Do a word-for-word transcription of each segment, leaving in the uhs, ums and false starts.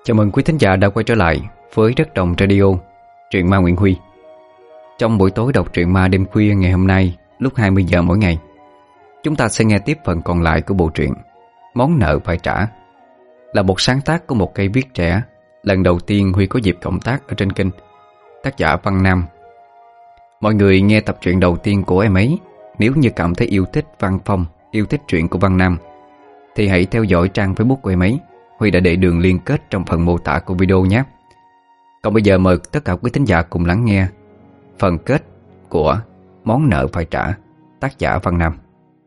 Chào mừng quý thính giả đã quay trở lại với Đất Đồng Radio, truyện ma Nguyễn Huy. Trong buổi tối đọc truyện ma đêm khuya ngày hôm nay lúc hai mươi giờ mỗi ngày, chúng ta sẽ nghe tiếp phần còn lại của bộ truyện Món Nợ Phải Trả, là một sáng tác của một cây viết trẻ lần đầu tiên Huy có dịp cộng tác ở trên kênh, tác giả Văn Nam. Mọi người nghe tập truyện đầu tiên của em ấy, nếu như cảm thấy yêu thích văn phong, yêu thích truyện của Văn Nam, thì hãy theo dõi trang Facebook của em ấy. Huy đã để đường liên kết trong phần mô tả của video nhé. Còn bây giờ mời tất cả quý thính giả cùng lắng nghe phần kết của Món Nợ Phải Trả, tác giả Văn Nam.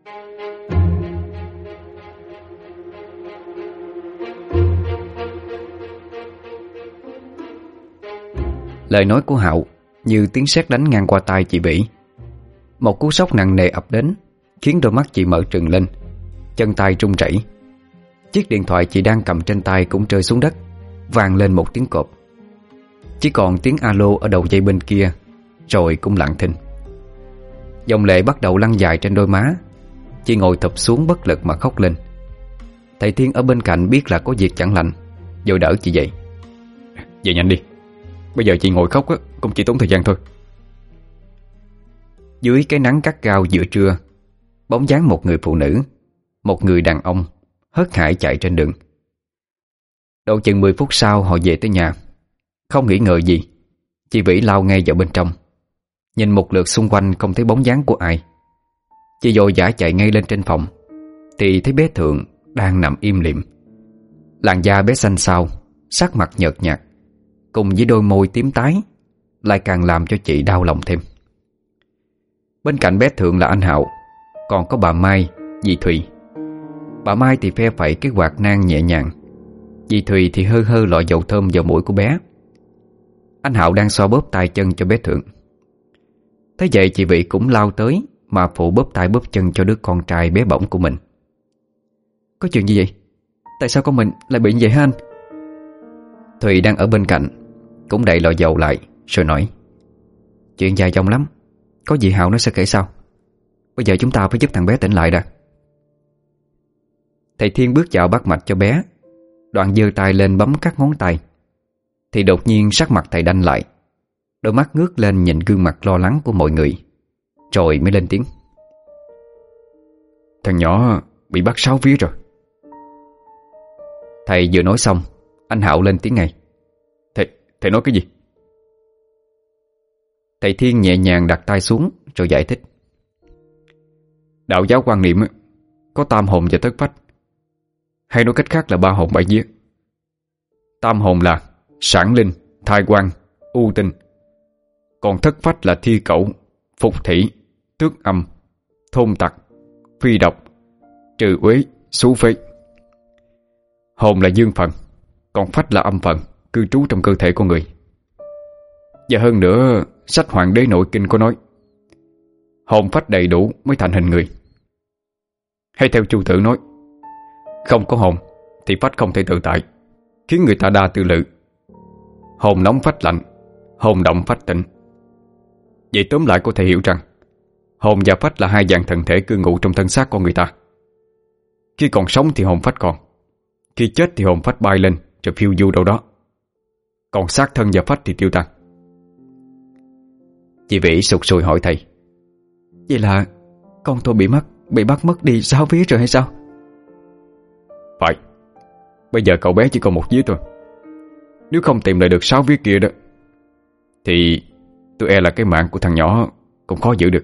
Lời nói của Hạo như tiếng sét đánh ngang qua tai chị Vĩ. Một cú sốc nặng nề ập đến, khiến đôi mắt chị mở trừng lên, chân tay run rẩy. Chiếc điện thoại chị đang cầm trên tay cũng rơi xuống đất, vang lên một tiếng cộp. Chỉ còn tiếng alo ở đầu dây bên kia, rồi cũng lặng thinh. Dòng lệ bắt đầu lăn dài trên đôi má. Chị ngồi thụp xuống bất lực mà khóc lên. Thầy Thiên ở bên cạnh biết là có việc chẳng lành, vội đỡ chị dậy. Về nhanh đi, bây giờ chị ngồi khóc á, cũng chỉ tốn thời gian thôi. Dưới cái nắng gắt gao giữa trưa, bóng dáng một người phụ nữ, một người đàn ông hớt hải chạy trên đường. Độ chừng mười phút sau họ về tới nhà. Không nghĩ ngờ gì, chị Vĩ lao ngay vào bên trong. Nhìn một lượt xung quanh không thấy bóng dáng của ai, chị vội vã chạy ngay lên trên phòng, thì thấy bé Thượng đang nằm im lìm. Làn da bé xanh xao, sắc mặt nhợt nhạt, cùng với đôi môi tím tái, lại càng làm cho chị đau lòng thêm. Bên cạnh bé Thượng là anh Hạo, còn có bà Mai, dì Thùy. Bà Mai thì phe phẩy cái quạt nang nhẹ nhàng, dì Thùy thì hơ hơ lọ dầu thơm vào mũi của bé. Anh Hạo đang xoa bóp tay chân cho bé Thượng. Thế vậy chị Vĩ cũng lao tới mà phụ bóp tay bóp chân cho đứa con trai bé bỏng của mình. Có chuyện gì vậy? Tại sao con mình lại bị như vậy hả anh? Thùy đang ở bên cạnh cũng đậy lọ dầu lại rồi nói: Chuyện dài dòng lắm, có gì Hạo nó sẽ kể sau. Bây giờ chúng ta phải giúp thằng bé tỉnh lại đã. Thầy Thiên bước vào bắt mạch cho bé, đoạn giơ tay lên bấm các ngón tay, thì đột nhiên sắc mặt thầy đanh lại, đôi mắt ngước lên nhìn gương mặt lo lắng của mọi người, rồi mới lên tiếng: Thằng nhỏ bị bắt sáu vía rồi. Thầy vừa nói xong, anh Hạo lên tiếng ngay: Thầy, thầy nói cái gì? Thầy Thiên nhẹ nhàng đặt tay xuống rồi giải thích: Đạo giáo quan niệm có tam hồn và thất phách, hay nói cách khác là ba hồn bảy vía. Tam hồn là sản linh, thai quan, u tinh. Còn thất phách là thi cẩu, phục thủy, tước âm, thôn tặc, phi độc, trừ uế, xú phế. Hồn là dương phần, còn phách là âm phần, cư trú trong cơ thể con người. Và hơn nữa, sách Hoàng Đế Nội Kinh có nói hồn phách đầy đủ mới thành hình người. Hay theo Chu Tử nói, không có hồn thì phách không thể tự tại, khiến người ta đa tư lự. Hồn nóng phách lạnh, hồn động phách tịnh. Vậy tóm lại có thể hiểu rằng hồn và phách là hai dạng thần thể cư ngụ trong thân xác con người ta. Khi còn sống thì hồn phách còn, khi chết thì hồn phách bay lên rồi phiêu du đâu đó, còn xác thân và phách thì tiêu tan. Chị Vĩ sụt sùi hỏi thầy: Vậy là con tôi bị mất Bị bắt mất đi sáu vía rồi hay sao? Phải. Bây giờ cậu bé chỉ còn một vía thôi. Nếu không tìm lại được sáu vía kia đó, thì tôi e là cái mạng của thằng nhỏ cũng khó giữ được.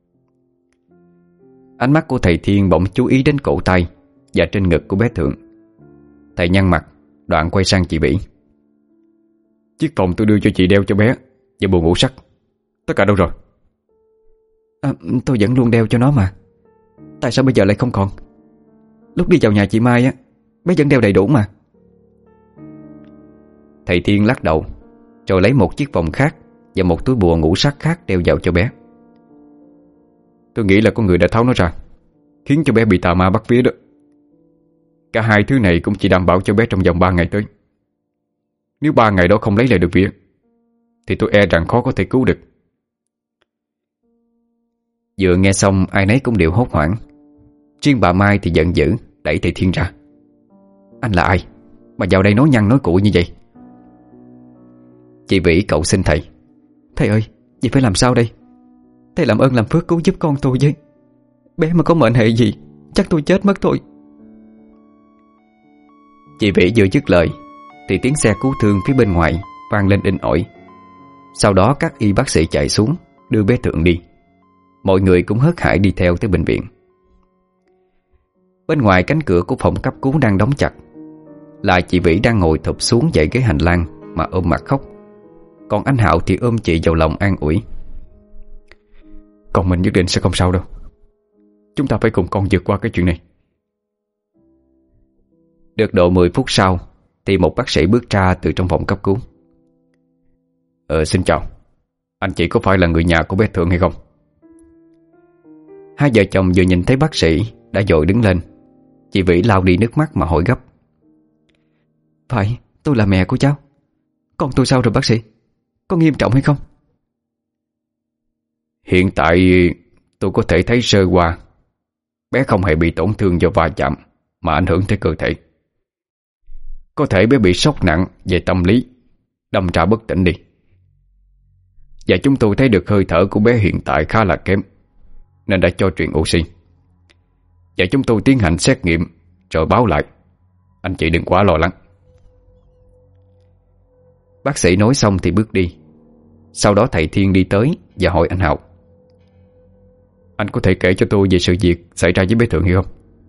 Ánh mắt của thầy Thiên bỗng chú ý đến cổ tay và trên ngực của bé Thượng. Thầy nhăn mặt, đoạn quay sang chị Vĩ: Chiếc vòng tôi đưa cho chị đeo cho bé và bộ ngũ sắc, tất cả đâu rồi? À, tôi vẫn luôn đeo cho nó mà. Tại sao bây giờ lại không còn? Lúc đi vào nhà chị Mai á, bé vẫn đeo đầy đủ mà. Thầy Thiên lắc đầu, rồi lấy một chiếc vòng khác và một túi bùa ngũ sắc khác đeo vào cho bé. Tôi nghĩ là con người đã tháo nó ra, khiến cho bé bị tà ma bắt vía đó. Cả hai thứ này cũng chỉ đảm bảo cho bé trong vòng ba ngày tới. Nếu ba ngày đó không lấy lại được vía, thì tôi e rằng khó có thể cứu được. Vừa nghe xong ai nấy cũng đều hốt hoảng. Riêng bà Mai thì giận dữ đẩy thầy Thiên ra: Anh là ai? mà vào đây nói nhăn nói cuội như vậy? Chị Vĩ cậu xin thầy: Thầy ơi, vậy phải làm sao đây? Thầy làm ơn làm phước cứu giúp con tôi với. Bé mà có mệnh hệ gì chắc tôi chết mất thôi. Chị Vĩ vừa dứt lời thì tiếng xe cứu thương phía bên ngoài vang lên inh ỏi. Sau đó các y bác sĩ chạy xuống đưa bé Thượng đi. Mọi người cũng hớt hải đi theo tới bệnh viện. Bên ngoài cánh cửa của phòng cấp cứu đang đóng chặt, là chị Vĩ đang ngồi thụp xuống dãy ghế hành lang mà ôm mặt khóc. Còn anh Hạo thì ôm chị vào lòng an ủi: Con mình nhất định sẽ không sao đâu. Chúng ta phải cùng con vượt qua cái chuyện này. Được độ mười phút sau thì một bác sĩ bước ra từ trong phòng cấp cứu. Ờ xin chào, anh chị có phải là người nhà của bé Thượng hay không? Hai vợ chồng vừa nhìn thấy bác sĩ đã vội đứng lên. Chị Vĩ lau đi nước mắt mà hỏi gấp: Phải, tôi là mẹ của cháu. Con tôi sao rồi bác sĩ? Có nghiêm trọng hay không? Hiện tại tôi có thể thấy sơ qua bé không hề bị tổn thương do va chạm mà ảnh hưởng tới cơ thể. Có thể bé bị sốc nặng về tâm lý, đâm ra bất tỉnh đi. Và chúng tôi thấy được hơi thở của bé hiện tại khá là kém, nên đã cho truyền oxy. Và chúng tôi tiến hành xét nghiệm rồi báo lại. Anh chị đừng quá lo lắng. Bác sĩ nói xong thì bước đi. Sau đó thầy Thiên đi tới và hỏi anh Hạo: Anh có thể kể cho tôi về sự việc xảy ra với bé Thượng hay không?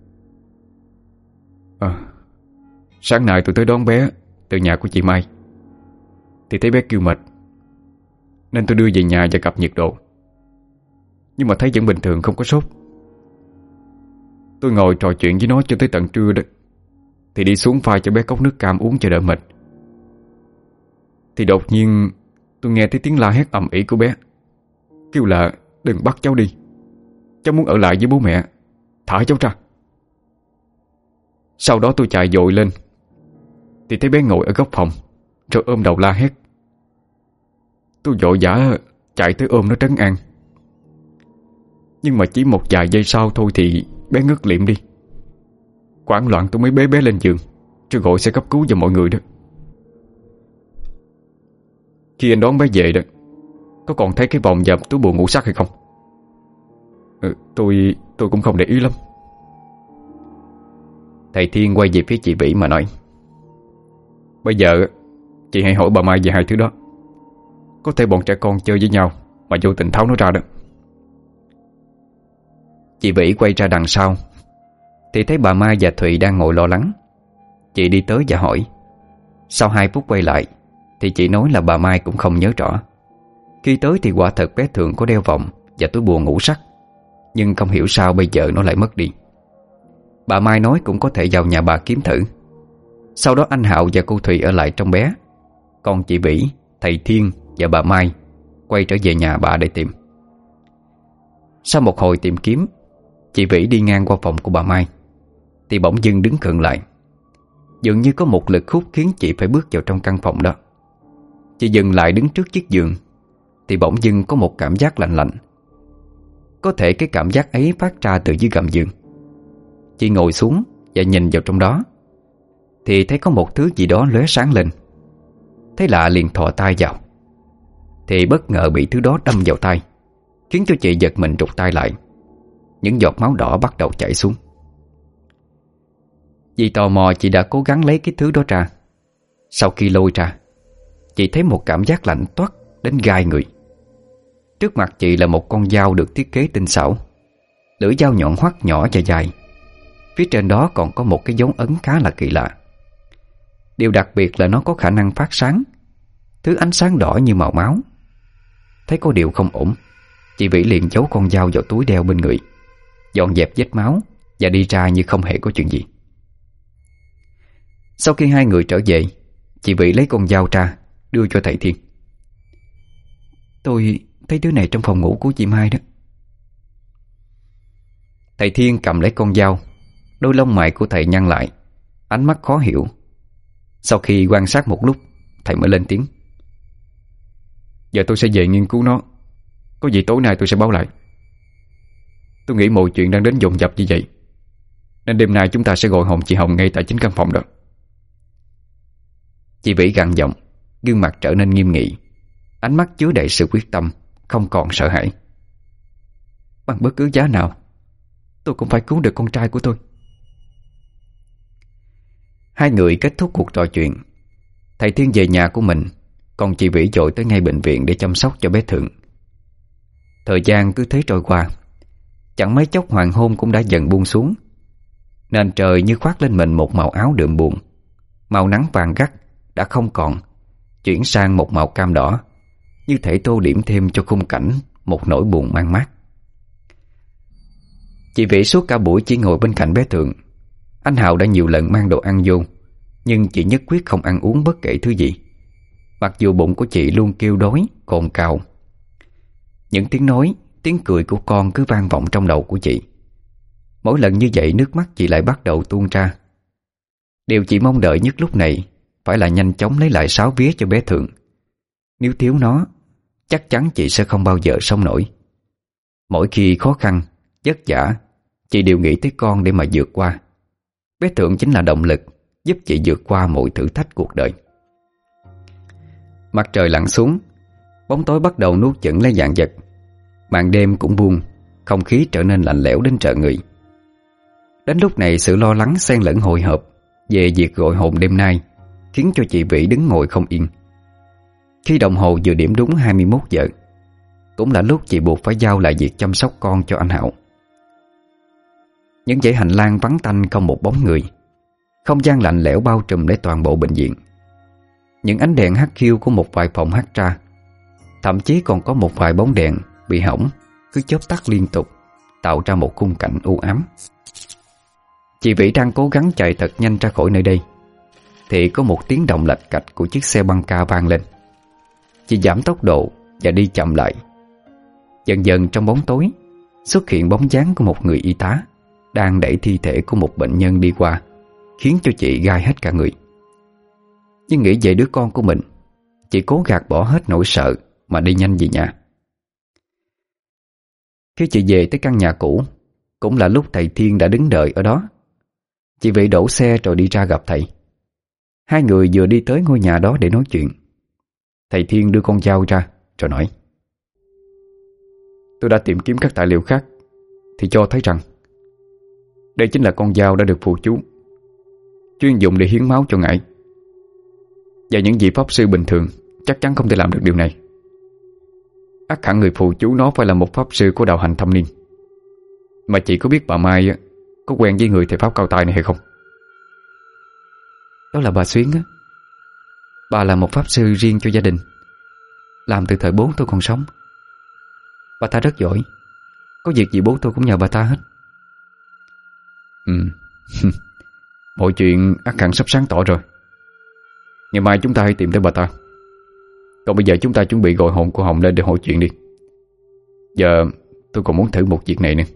À, sáng nay tôi tới đón bé từ nhà của chị Mai thì thấy bé kêu mệt, nên tôi đưa về nhà và cặp nhiệt độ. Nhưng mà thấy vẫn bình thường, không có sốt. Tôi ngồi trò chuyện với nó cho tới tận trưa đó, thì đi xuống pha cho bé cốc nước cam uống cho đỡ mệt. Thì đột nhiên tôi nghe thấy tiếng la hét ầm ĩ của bé, kêu là đừng bắt cháu đi, cháu muốn ở lại với bố mẹ, thả cháu ra. Sau đó tôi chạy vội lên thì thấy bé ngồi ở góc phòng rồi ôm đầu la hét. Tôi vội vã chạy tới ôm nó trấn an. Nhưng mà chỉ một vài giây sau thôi thì bé ngất lịm đi. Hoảng loạn tôi mới bế bé lên giường rồi gọi xe cấp cứu cho mọi người đó. Khi anh đón bé về đó, có còn thấy cái vòng và túi bùa ngũ sắc hay không? Ừ, tôi tôi cũng không để ý lắm. Thầy Thiên quay về phía chị Vĩ mà nói: Bây giờ chị hãy hỏi bà Mai về hai thứ đó. Có thể bọn trẻ con chơi với nhau mà vô tình tháo nó ra đó. Chị Vĩ quay ra đằng sau thì thấy bà Mai và Thụy đang ngồi lo lắng. Chị đi tới và hỏi. Sau hai phút quay lại thì chị nói là bà Mai cũng không nhớ rõ. Khi tới thì quả thật bé Thượng có đeo vòng và túi bùa ngũ sắc, nhưng không hiểu sao bây giờ nó lại mất đi. Bà Mai nói cũng có thể vào nhà bà kiếm thử. Sau đó anh Hạo và cô Thùy ở lại trong bé, còn chị Vĩ, thầy Thiên và bà Mai quay trở về nhà bà để tìm. Sau một hồi tìm kiếm, chị Vĩ đi ngang qua phòng của bà Mai thì bỗng dưng đứng khựng lại. Dường như có một lực hút khiến chị phải bước vào trong căn phòng đó. Chị dừng lại đứng trước chiếc giường thì bỗng dưng có một cảm giác lạnh lạnh. Có thể cái cảm giác ấy phát ra từ dưới gầm giường. Chị ngồi xuống và nhìn vào trong đó thì thấy có một thứ gì đó lóe sáng lên. Thấy lạ liền thò tay vào thì bất ngờ bị thứ đó đâm vào tay, khiến cho chị giật mình rụt tay lại. Những giọt máu đỏ bắt đầu chảy xuống. Vì tò mò chị đã cố gắng lấy cái thứ đó ra. Sau khi lôi ra, chị thấy một cảm giác lạnh toát đến gai người. Trước mặt chị là một con dao được thiết kế tinh xảo. Lưỡi dao nhọn hoắt nhỏ và dài. Phía trên đó còn có một cái dấu ấn khá là kỳ lạ. Điều đặc biệt là nó có khả năng phát sáng, thứ ánh sáng đỏ như màu máu. Thấy có điều không ổn, chị Vĩ liền giấu con dao vào túi đeo bên người, dọn dẹp vết máu và đi ra như không hề có chuyện gì. Sau khi hai người trở về, chị Vĩ lấy con dao ra đưa cho thầy Thiên. Tôi thấy thứ này trong phòng ngủ của chị Mai đó. Thầy Thiên cầm lấy con dao. Đôi lông mày của thầy nhăn lại, ánh mắt khó hiểu. Sau khi quan sát một lúc, thầy mới lên tiếng. Giờ tôi sẽ về nghiên cứu nó. Có gì tối nay tôi sẽ báo lại. Tôi nghĩ mọi chuyện đang đến dồn dập như vậy, nên đêm nay chúng ta sẽ gọi hồn chị Hồng ngay tại chính căn phòng đó. Chị Vĩ gằn giọng, gương mặt trở nên nghiêm nghị, ánh mắt chứa đầy sự quyết tâm, không còn sợ hãi. Bằng bất cứ giá nào, tôi cũng phải cứu được con trai của tôi. Hai người kết thúc cuộc trò chuyện. Thầy Thiên về nhà của mình, còn chị Vĩ dội tới ngay bệnh viện để chăm sóc cho bé Thượng. Thời gian cứ thế trôi qua, chẳng mấy chốc hoàng hôn cũng đã dần buông xuống. Nền trời như khoác lên mình một màu áo đượm buồn. Màu nắng vàng gắt đã không còn, chuyển sang một màu cam đỏ, như thể tô điểm thêm cho khung cảnh một nỗi buồn man mác. Chị Vĩ suốt cả buổi chỉ ngồi bên cạnh bé Thượng. Anh Hào đã nhiều lần mang đồ ăn vô, nhưng chị nhất quyết không ăn uống bất kể thứ gì, mặc dù bụng của chị luôn kêu đói, cồn cào. Những tiếng nói, tiếng cười của con cứ vang vọng trong đầu của chị. Mỗi lần như vậy nước mắt chị lại bắt đầu tuôn ra. Điều chị mong đợi nhất lúc này phải là nhanh chóng lấy lại sáo vía cho bé Thượng. Nếu thiếu nó, chắc chắn chị sẽ không bao giờ sống nổi. Mỗi khi khó khăn, vất vả, chị đều nghĩ tới con để mà vượt qua. Bé Thượng chính là động lực giúp chị vượt qua mọi thử thách cuộc đời. Mặt trời lặn xuống, bóng tối bắt đầu nuốt chửng lấy vạn vật. Màn đêm cũng buông, không khí trở nên lạnh lẽo đến trợ người. Đến lúc này sự lo lắng xen lẫn hồi hộp về việc gọi hồn đêm nay khiến cho chị Vĩ đứng ngồi không yên. Khi đồng hồ vừa điểm đúng hai mươi mốt giờ, cũng là lúc chị buộc phải giao lại việc chăm sóc con cho anh Hạo. Những dãy hành lang vắng tanh không một bóng người, không gian lạnh lẽo bao trùm lấy toàn bộ bệnh viện. Những ánh đèn hắt khiu của một vài phòng hắt ra, thậm chí còn có một vài bóng đèn bị hỏng cứ chớp tắt liên tục, tạo ra một khung cảnh u ám. Chị Vĩ đang cố gắng chạy thật nhanh ra khỏi nơi đây thì có một tiếng động lạch cạch của chiếc xe băng ca vang lên. Chị giảm tốc độ và đi chậm lại. Dần dần trong bóng tối xuất hiện bóng dáng của một người y tá đang đẩy thi thể của một bệnh nhân đi qua, khiến cho chị gai hết cả người. Nhưng nghĩ về đứa con của mình, chị cố gạt bỏ hết nỗi sợ mà đi nhanh về nhà. Khi chị về tới căn nhà cũ, cũng là lúc thầy Thiên đã đứng đợi ở đó. Chị Vĩ đổ xe rồi đi ra gặp thầy. Hai người vừa đi tới ngôi nhà đó để nói chuyện. Thầy Thiên đưa con dao ra rồi nói: Tôi đã tìm kiếm các tài liệu khác thì cho thấy rằng đây chính là con dao đã được phù chú, chuyên dụng để hiến máu cho ngải. Và những vị pháp sư bình thường chắc chắn không thể làm được điều này. Ắt hẳn người phù chú nó phải là một pháp sư của đạo hành thâm niên. Mà chị có biết bà Mai có quen với người thầy pháp cao tay này hay không? Đó là bà Xuyến á. Bà là một pháp sư riêng cho gia đình, làm từ thời bố tôi còn sống. Bà ta rất giỏi, có việc gì bố tôi cũng nhờ bà ta hết. Ừ. Mọi chuyện ắt hẳn sắp sáng tỏ rồi. Ngày mai chúng ta hãy tìm tới bà ta. Còn bây giờ chúng ta chuẩn bị gọi hồn của Hồng lên để hỏi chuyện đi. Giờ tôi còn muốn thử một việc này nữa.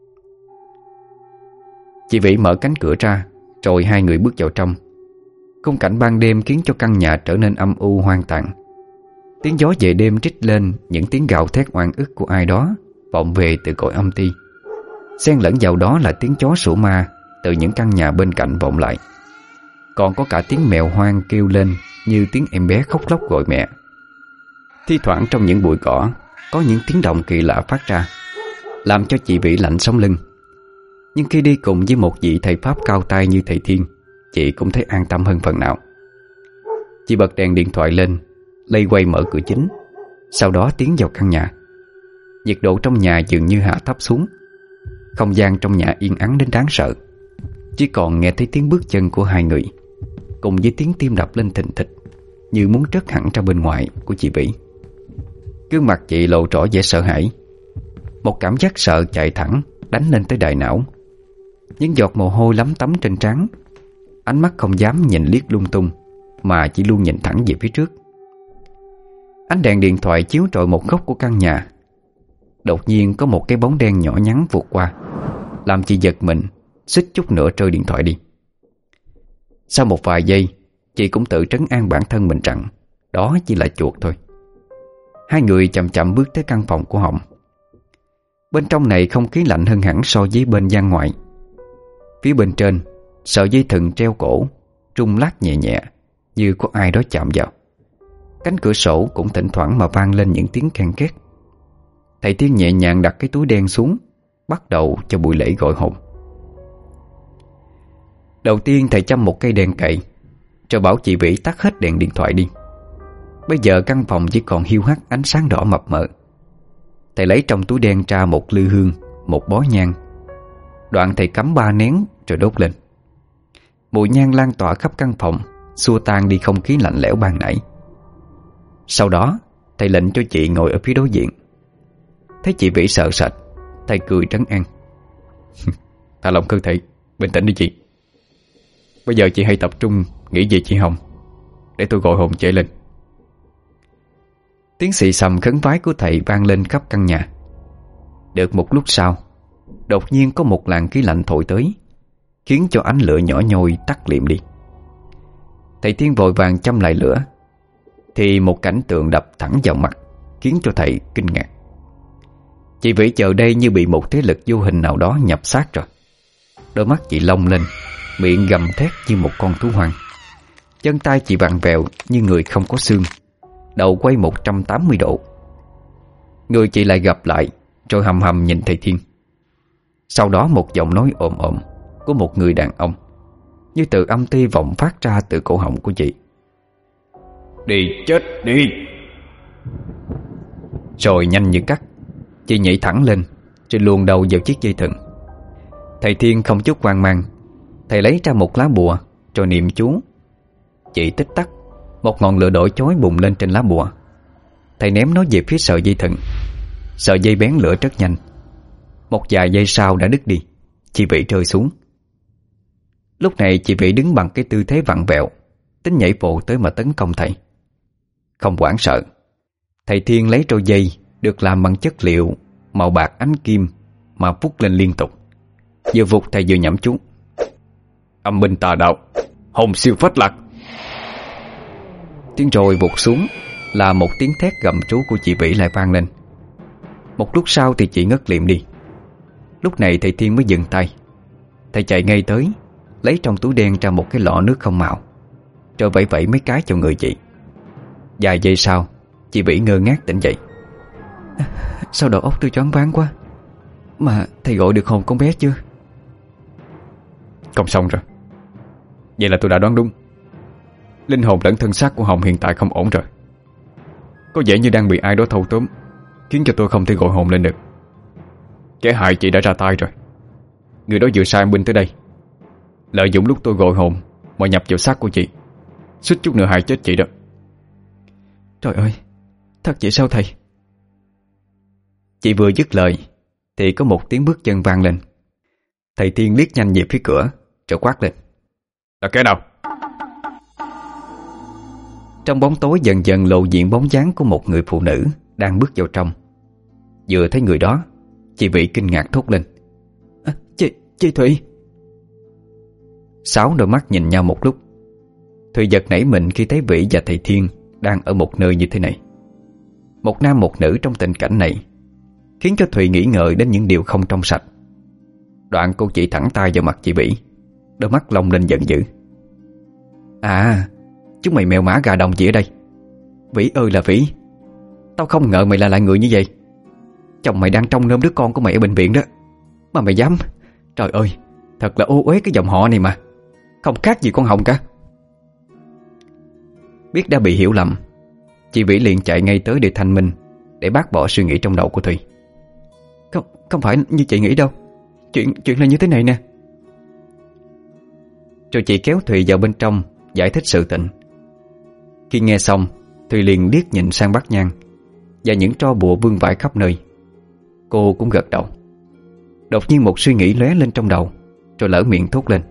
Chị Vĩ mở cánh cửa ra, rồi hai người bước vào trong. Khung cảnh ban đêm khiến cho căn nhà trở nên âm u hoang tàn. Tiếng gió về đêm trích lên những tiếng gào thét oan ức của ai đó vọng về từ cõi âm ti. Xen lẫn vào đó là tiếng chó sủa ma từ những căn nhà bên cạnh vọng lại. Còn có cả tiếng mèo hoang kêu lên như tiếng em bé khóc lóc gọi mẹ. Thi thoảng trong những bụi cỏ có những tiếng động kỳ lạ phát ra, làm cho chị Vĩ lạnh sống lưng. Nhưng khi đi cùng với một vị thầy pháp cao tay như thầy Thiên, chị cũng thấy an tâm hơn phần nào. Chị bật đèn điện thoại lên, lây quay mở cửa chính, sau đó tiến vào căn nhà. Nhiệt độ trong nhà dường như hạ thấp xuống. Không gian trong nhà yên ắng đến đáng sợ. Chỉ còn nghe thấy tiếng bước chân của hai người, cùng với tiếng tim đập lên thình thịch, như muốn trớt hẳn ra bên ngoài của chị Vĩ. Gương mặt chị lộ rõ vẻ sợ hãi. Một cảm giác sợ chạy thẳng đánh lên tới đại não. Những giọt mồ hôi lấm tấm trên trán. Ánh mắt không dám nhìn liếc lung tung, mà chỉ luôn nhìn thẳng về phía trước. Ánh đèn điện thoại chiếu rọi một góc của căn nhà. Đột nhiên có một cái bóng đen nhỏ nhắn vụt qua, làm chị giật mình, suýt chút nữa rơi điện thoại đi. Sau một vài giây, chị cũng tự trấn an bản thân mình rằng đó chỉ là chuột thôi. Hai người chậm chậm bước tới căn phòng của Hồng. Bên trong này không khí lạnh hơn hẳn so với bên gian ngoại. Phía bên trên, sợi dây thừng treo cổ rung lắc nhẹ nhẹ, như có ai đó chạm vào. Cánh cửa sổ cũng thỉnh thoảng mà vang lên những tiếng ken két. Thầy Thiên nhẹ nhàng đặt cái túi đen xuống, bắt đầu cho buổi lễ gọi hồn. Đầu tiên thầy châm một cây đèn cậy, rồi bảo chị Vĩ tắt hết đèn điện thoại đi. Bây giờ căn phòng chỉ còn hiu hắt ánh sáng đỏ mập mờ. Thầy lấy trong túi đen ra một lư hương, một bó nhang. Đoạn thầy cắm ba nén rồi đốt lên. Mùi nhang lan tỏa khắp căn phòng, xua tan đi không khí lạnh lẽo ban nãy. Sau đó thầy lệnh cho chị ngồi ở phía đối diện. Thấy chị Vĩ sợ sệt, thầy cười trấn an. Thả lỏng cơ thể, bình tĩnh đi chị. Bây giờ chị hãy tập trung nghĩ về chị Hồng, để tôi gọi hồn chị lên. Tiếng xì xầm khấn vái của thầy vang lên khắp căn nhà. Được một lúc sau, đột nhiên có một làn khí lạnh thổi tới, khiến cho ánh lửa nhỏ nhoi tắt liệm đi. Thầy Thiên vội vàng châm lại lửa, thì một cảnh tượng đập thẳng vào mặt, khiến cho thầy kinh ngạc. Chị Vĩ chờ đây như bị một thế lực vô hình nào đó nhập xác rồi. Đôi mắt chị long lên, miệng gầm thét như một con thú hoang. Chân tay chị vặn vẹo như người không có xương, đầu quay một trăm tám mươi độ. Người chị lại gập lại, rồi hầm hầm nhìn thầy Thiên. Sau đó một giọng nói ồm ồm của một người đàn ông, như từ âm ti vọng phát ra từ cổ họng của chị. Đi chết đi! Rồi nhanh như cắt, chị nhảy thẳng lên, rồi luồn đầu vào chiếc dây thừng. Thầy Thiên không chút hoang mang, thầy lấy ra một lá bùa, rồi niệm chú. Chị tích tắc, một ngọn lửa đỏ chói bùng lên trên lá bùa. Thầy ném nó về phía sợi dây thừng. Sợi dây bén lửa rất nhanh. Một vài giây sau đã đứt đi, chị Vĩ rơi xuống. Lúc này chị Vĩ đứng bằng cái tư thế vặn vẹo, tính nhảy vồ tới mà tấn công thầy. Không hoảng sợ, thầy Thiên lấy trôi dây được làm bằng chất liệu màu bạc ánh kim mà vút lên liên tục. Vừa vụt thầy vừa nhẩm chú. Âm binh tà đạo, hồn siêu phách lạc. Tiếng rồi vụt xuống là một tiếng thét gầm trú của chị Vĩ lại vang lên. Một lúc sau thì chị ngất liệm đi. Lúc này thầy Thiên mới dừng tay. Thầy chạy ngay tới, lấy trong túi đen ra một cái lọ nước không màu, rồi vẫy vẫy mấy cái cho người chị. Vài giây sau, chị Vĩ ngơ ngác tỉnh dậy. À, sao đầu óc tôi choáng váng quá. Mà thầy gọi được hồn con bé chưa? Không xong rồi. Vậy là tôi đã đoán đúng. Linh hồn lẫn thân xác của Hồng hiện tại không ổn rồi. Có vẻ như đang bị ai đó thâu tóm, khiến cho tôi không thể gọi hồn lên được. Kẻ hại chị đã ra tay rồi. Người đó vừa sai binh tới đây, lợi dụng lúc tôi gọi hồn mà nhập vào xác của chị, suýt chút nữa hại chết chị đó. Trời ơi, thật vậy sao thầy? Chị vừa dứt lời thì có một tiếng bước chân vang lên. Thầy Thiên liếc nhanh về phía cửa, rồi quát lên. Là kẻ nào? Trong bóng tối dần dần lộ diện bóng dáng của một người phụ nữ đang bước vào trong. Vừa thấy người đó, chị Vĩ kinh ngạc thốt lên. À, chị, chị Thủy. Sáu đôi mắt nhìn nhau một lúc. Thùy giật nảy mình khi thấy Vĩ và thầy Thiên đang ở một nơi như thế này. Một nam một nữ trong tình cảnh này khiến cho Thùy nghĩ ngợi đến những điều không trong sạch. Đoạn cô chỉ thẳng tay vào mặt chị Vĩ, đôi mắt long lên giận dữ. À, chúng mày mèo mã gà đồng gì ở đây? Vĩ ơi là Vĩ, tao không ngờ mày là lại người như vậy. Chồng mày đang trông nom đứa con của mày ở bệnh viện đó, mà mày dám. Trời ơi, thật là ô uế cái dòng họ này mà, không khác gì con Hồng cả. Biết đã bị hiểu lầm, chị Vĩ liền chạy ngay tới để thanh minh, để bác bỏ suy nghĩ trong đầu của Thùy. Không, không phải như chị nghĩ đâu. Chuyện, chuyện là như thế này nè. Rồi chị kéo Thùy vào bên trong giải thích sự tình. Khi nghe xong, Thùy liền liếc nhìn sang bát nhang và những tro bùa vương vãi khắp nơi. Cô cũng gật đầu. Đột nhiên một suy nghĩ lóe lên trong đầu, rồi lỡ miệng thốt lên.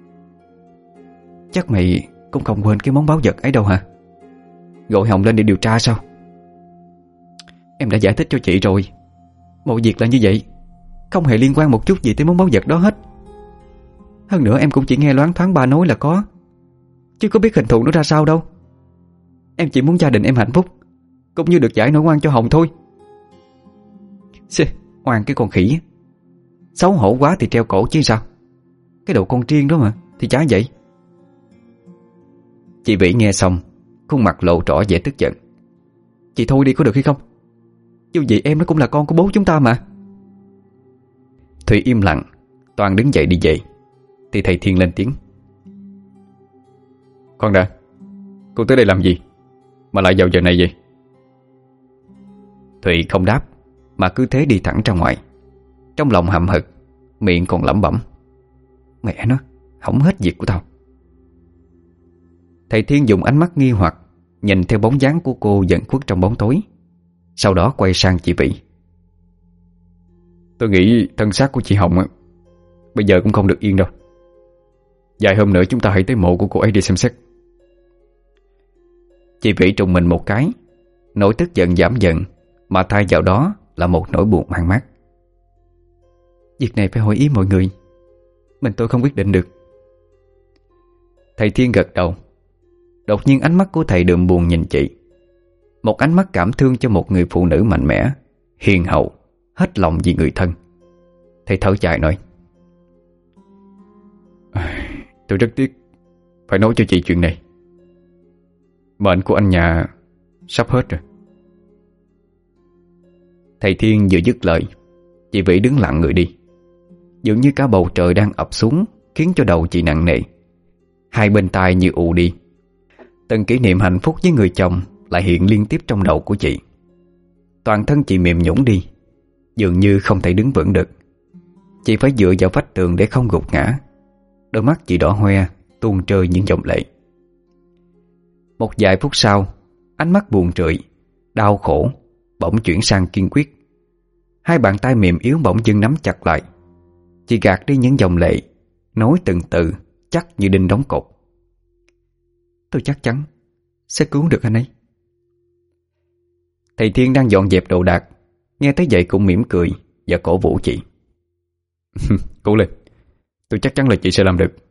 Chắc mày cũng không quên cái món báu vật ấy đâu hả? Gọi Hồng lên để điều tra sao? Em đã giải thích cho chị rồi, mọi việc là như vậy, không hề liên quan một chút gì tới món báu vật đó hết. Hơn nữa em cũng chỉ nghe loáng thoáng ba nói là có, chứ có biết hình thù nó ra sao đâu. Em chỉ muốn gia đình em hạnh phúc, cũng như được giải nỗi oan cho Hồng thôi. Xì, oan cái con khỉ, xấu hổ quá thì treo cổ chứ sao. Cái đồ con triên đó mà, thì chả vậy. Chị Vĩ nghe xong, khuôn mặt lộ rõ vẻ tức giận. Chị thôi đi có được hay không? Dù gì em nó cũng là con của bố chúng ta mà. Thủy im lặng, Toàn đứng dậy đi về. Thì thầy Thiên lên tiếng. Khoan đã, cô tới đây làm gì mà lại vào giờ này vậy? Thủy không đáp, mà cứ thế đi thẳng ra ngoài. Trong lòng hậm hực, miệng còn lẩm bẩm. Mẹ nó, hỏng hết việc của tao. Thầy Thiên dùng ánh mắt nghi hoặc nhìn theo bóng dáng của cô dần khuất trong bóng tối. Sau đó quay sang chị Vĩ. Tôi nghĩ thân xác của chị Hồng á, bây giờ cũng không được yên đâu. Vài hôm nữa chúng ta hãy tới mộ của cô ấy đi xem xét. Chị Vĩ trùng mình một cái, nỗi tức giận giảm dần, mà thay vào đó là một nỗi buồn mang mát. Việc này phải hỏi ý mọi người, mình tôi không quyết định được. Thầy Thiên gật đầu. Đột nhiên ánh mắt của thầy đượm buồn nhìn chị. Một ánh mắt cảm thương cho một người phụ nữ mạnh mẽ, hiền hậu, hết lòng vì người thân. Thầy thở dài nói. Tôi rất tiếc phải nói cho chị chuyện này. Mệnh của anh nhà sắp hết rồi. Thầy Thiên vừa dứt lời, chị Vĩ đứng lặng người đi. Dường như cả bầu trời đang ập xuống, khiến cho đầu chị nặng nề. Hai bên tai như ù đi. Từng kỷ niệm hạnh phúc với người chồng lại hiện liên tiếp trong đầu của chị. Toàn thân chị mềm nhũn đi, dường như không thể đứng vững được. Chị phải dựa vào vách tường để không gục ngã. Đôi mắt chị đỏ hoe, tuôn rơi những dòng lệ. Một vài phút sau, ánh mắt buồn rười, đau khổ bỗng chuyển sang kiên quyết. Hai bàn tay mềm yếu bỗng dưng nắm chặt lại. Chị gạt đi những dòng lệ, nói từng từ chắc như đinh đóng cột. Tôi chắc chắn sẽ cứu được anh ấy. Thầy Thiên đang dọn dẹp đồ đạc, nghe thấy vậy cũng mỉm cười và cổ vũ chị. Cố lên, tôi chắc chắn là chị sẽ làm được.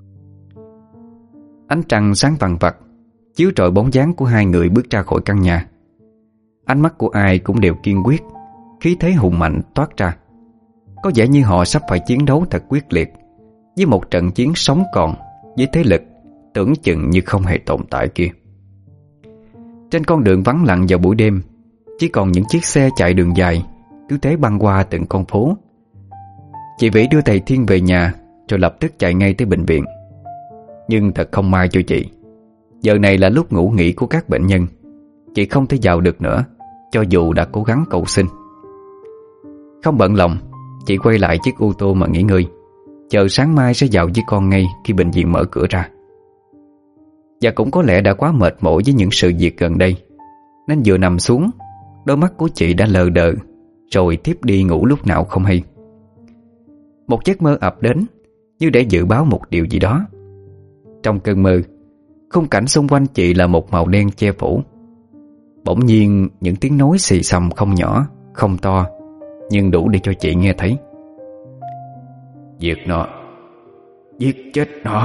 Ánh trăng sáng vằng vặc chiếu rọi bóng dáng của hai người bước ra khỏi căn nhà. Ánh mắt của ai cũng đều kiên quyết, khí thế hùng mạnh toát ra. Có vẻ như họ sắp phải chiến đấu thật quyết liệt với một trận chiến sống còn với thế lực tưởng chừng như không hề tồn tại kia. Trên con đường vắng lặng vào buổi đêm, chỉ còn những chiếc xe chạy đường dài cứ thế băng qua từng con phố. Chị Vĩ đưa thầy Thiên về nhà rồi lập tức chạy ngay tới bệnh viện. Nhưng thật không may cho chị, giờ này là lúc ngủ nghỉ của các bệnh nhân. Chị không thể vào được nữa, cho dù đã cố gắng cầu xin. Không bận lòng, chị quay lại chiếc ô tô mà nghỉ ngơi, chờ sáng mai sẽ vào với con ngay khi bệnh viện mở cửa ra. Và cũng có lẽ đã quá mệt mỏi với những sự việc gần đây, nên vừa nằm xuống, đôi mắt của chị đã lờ đờ, rồi thiếp đi ngủ lúc nào không hay. Một giấc mơ ập đến, như để dự báo một điều gì đó. Trong cơn mơ, khung cảnh xung quanh chị là một màu đen che phủ. Bỗng nhiên những tiếng nói xì xầm không nhỏ, không to, nhưng đủ để cho chị nghe thấy. Giết nó, giết chết nó.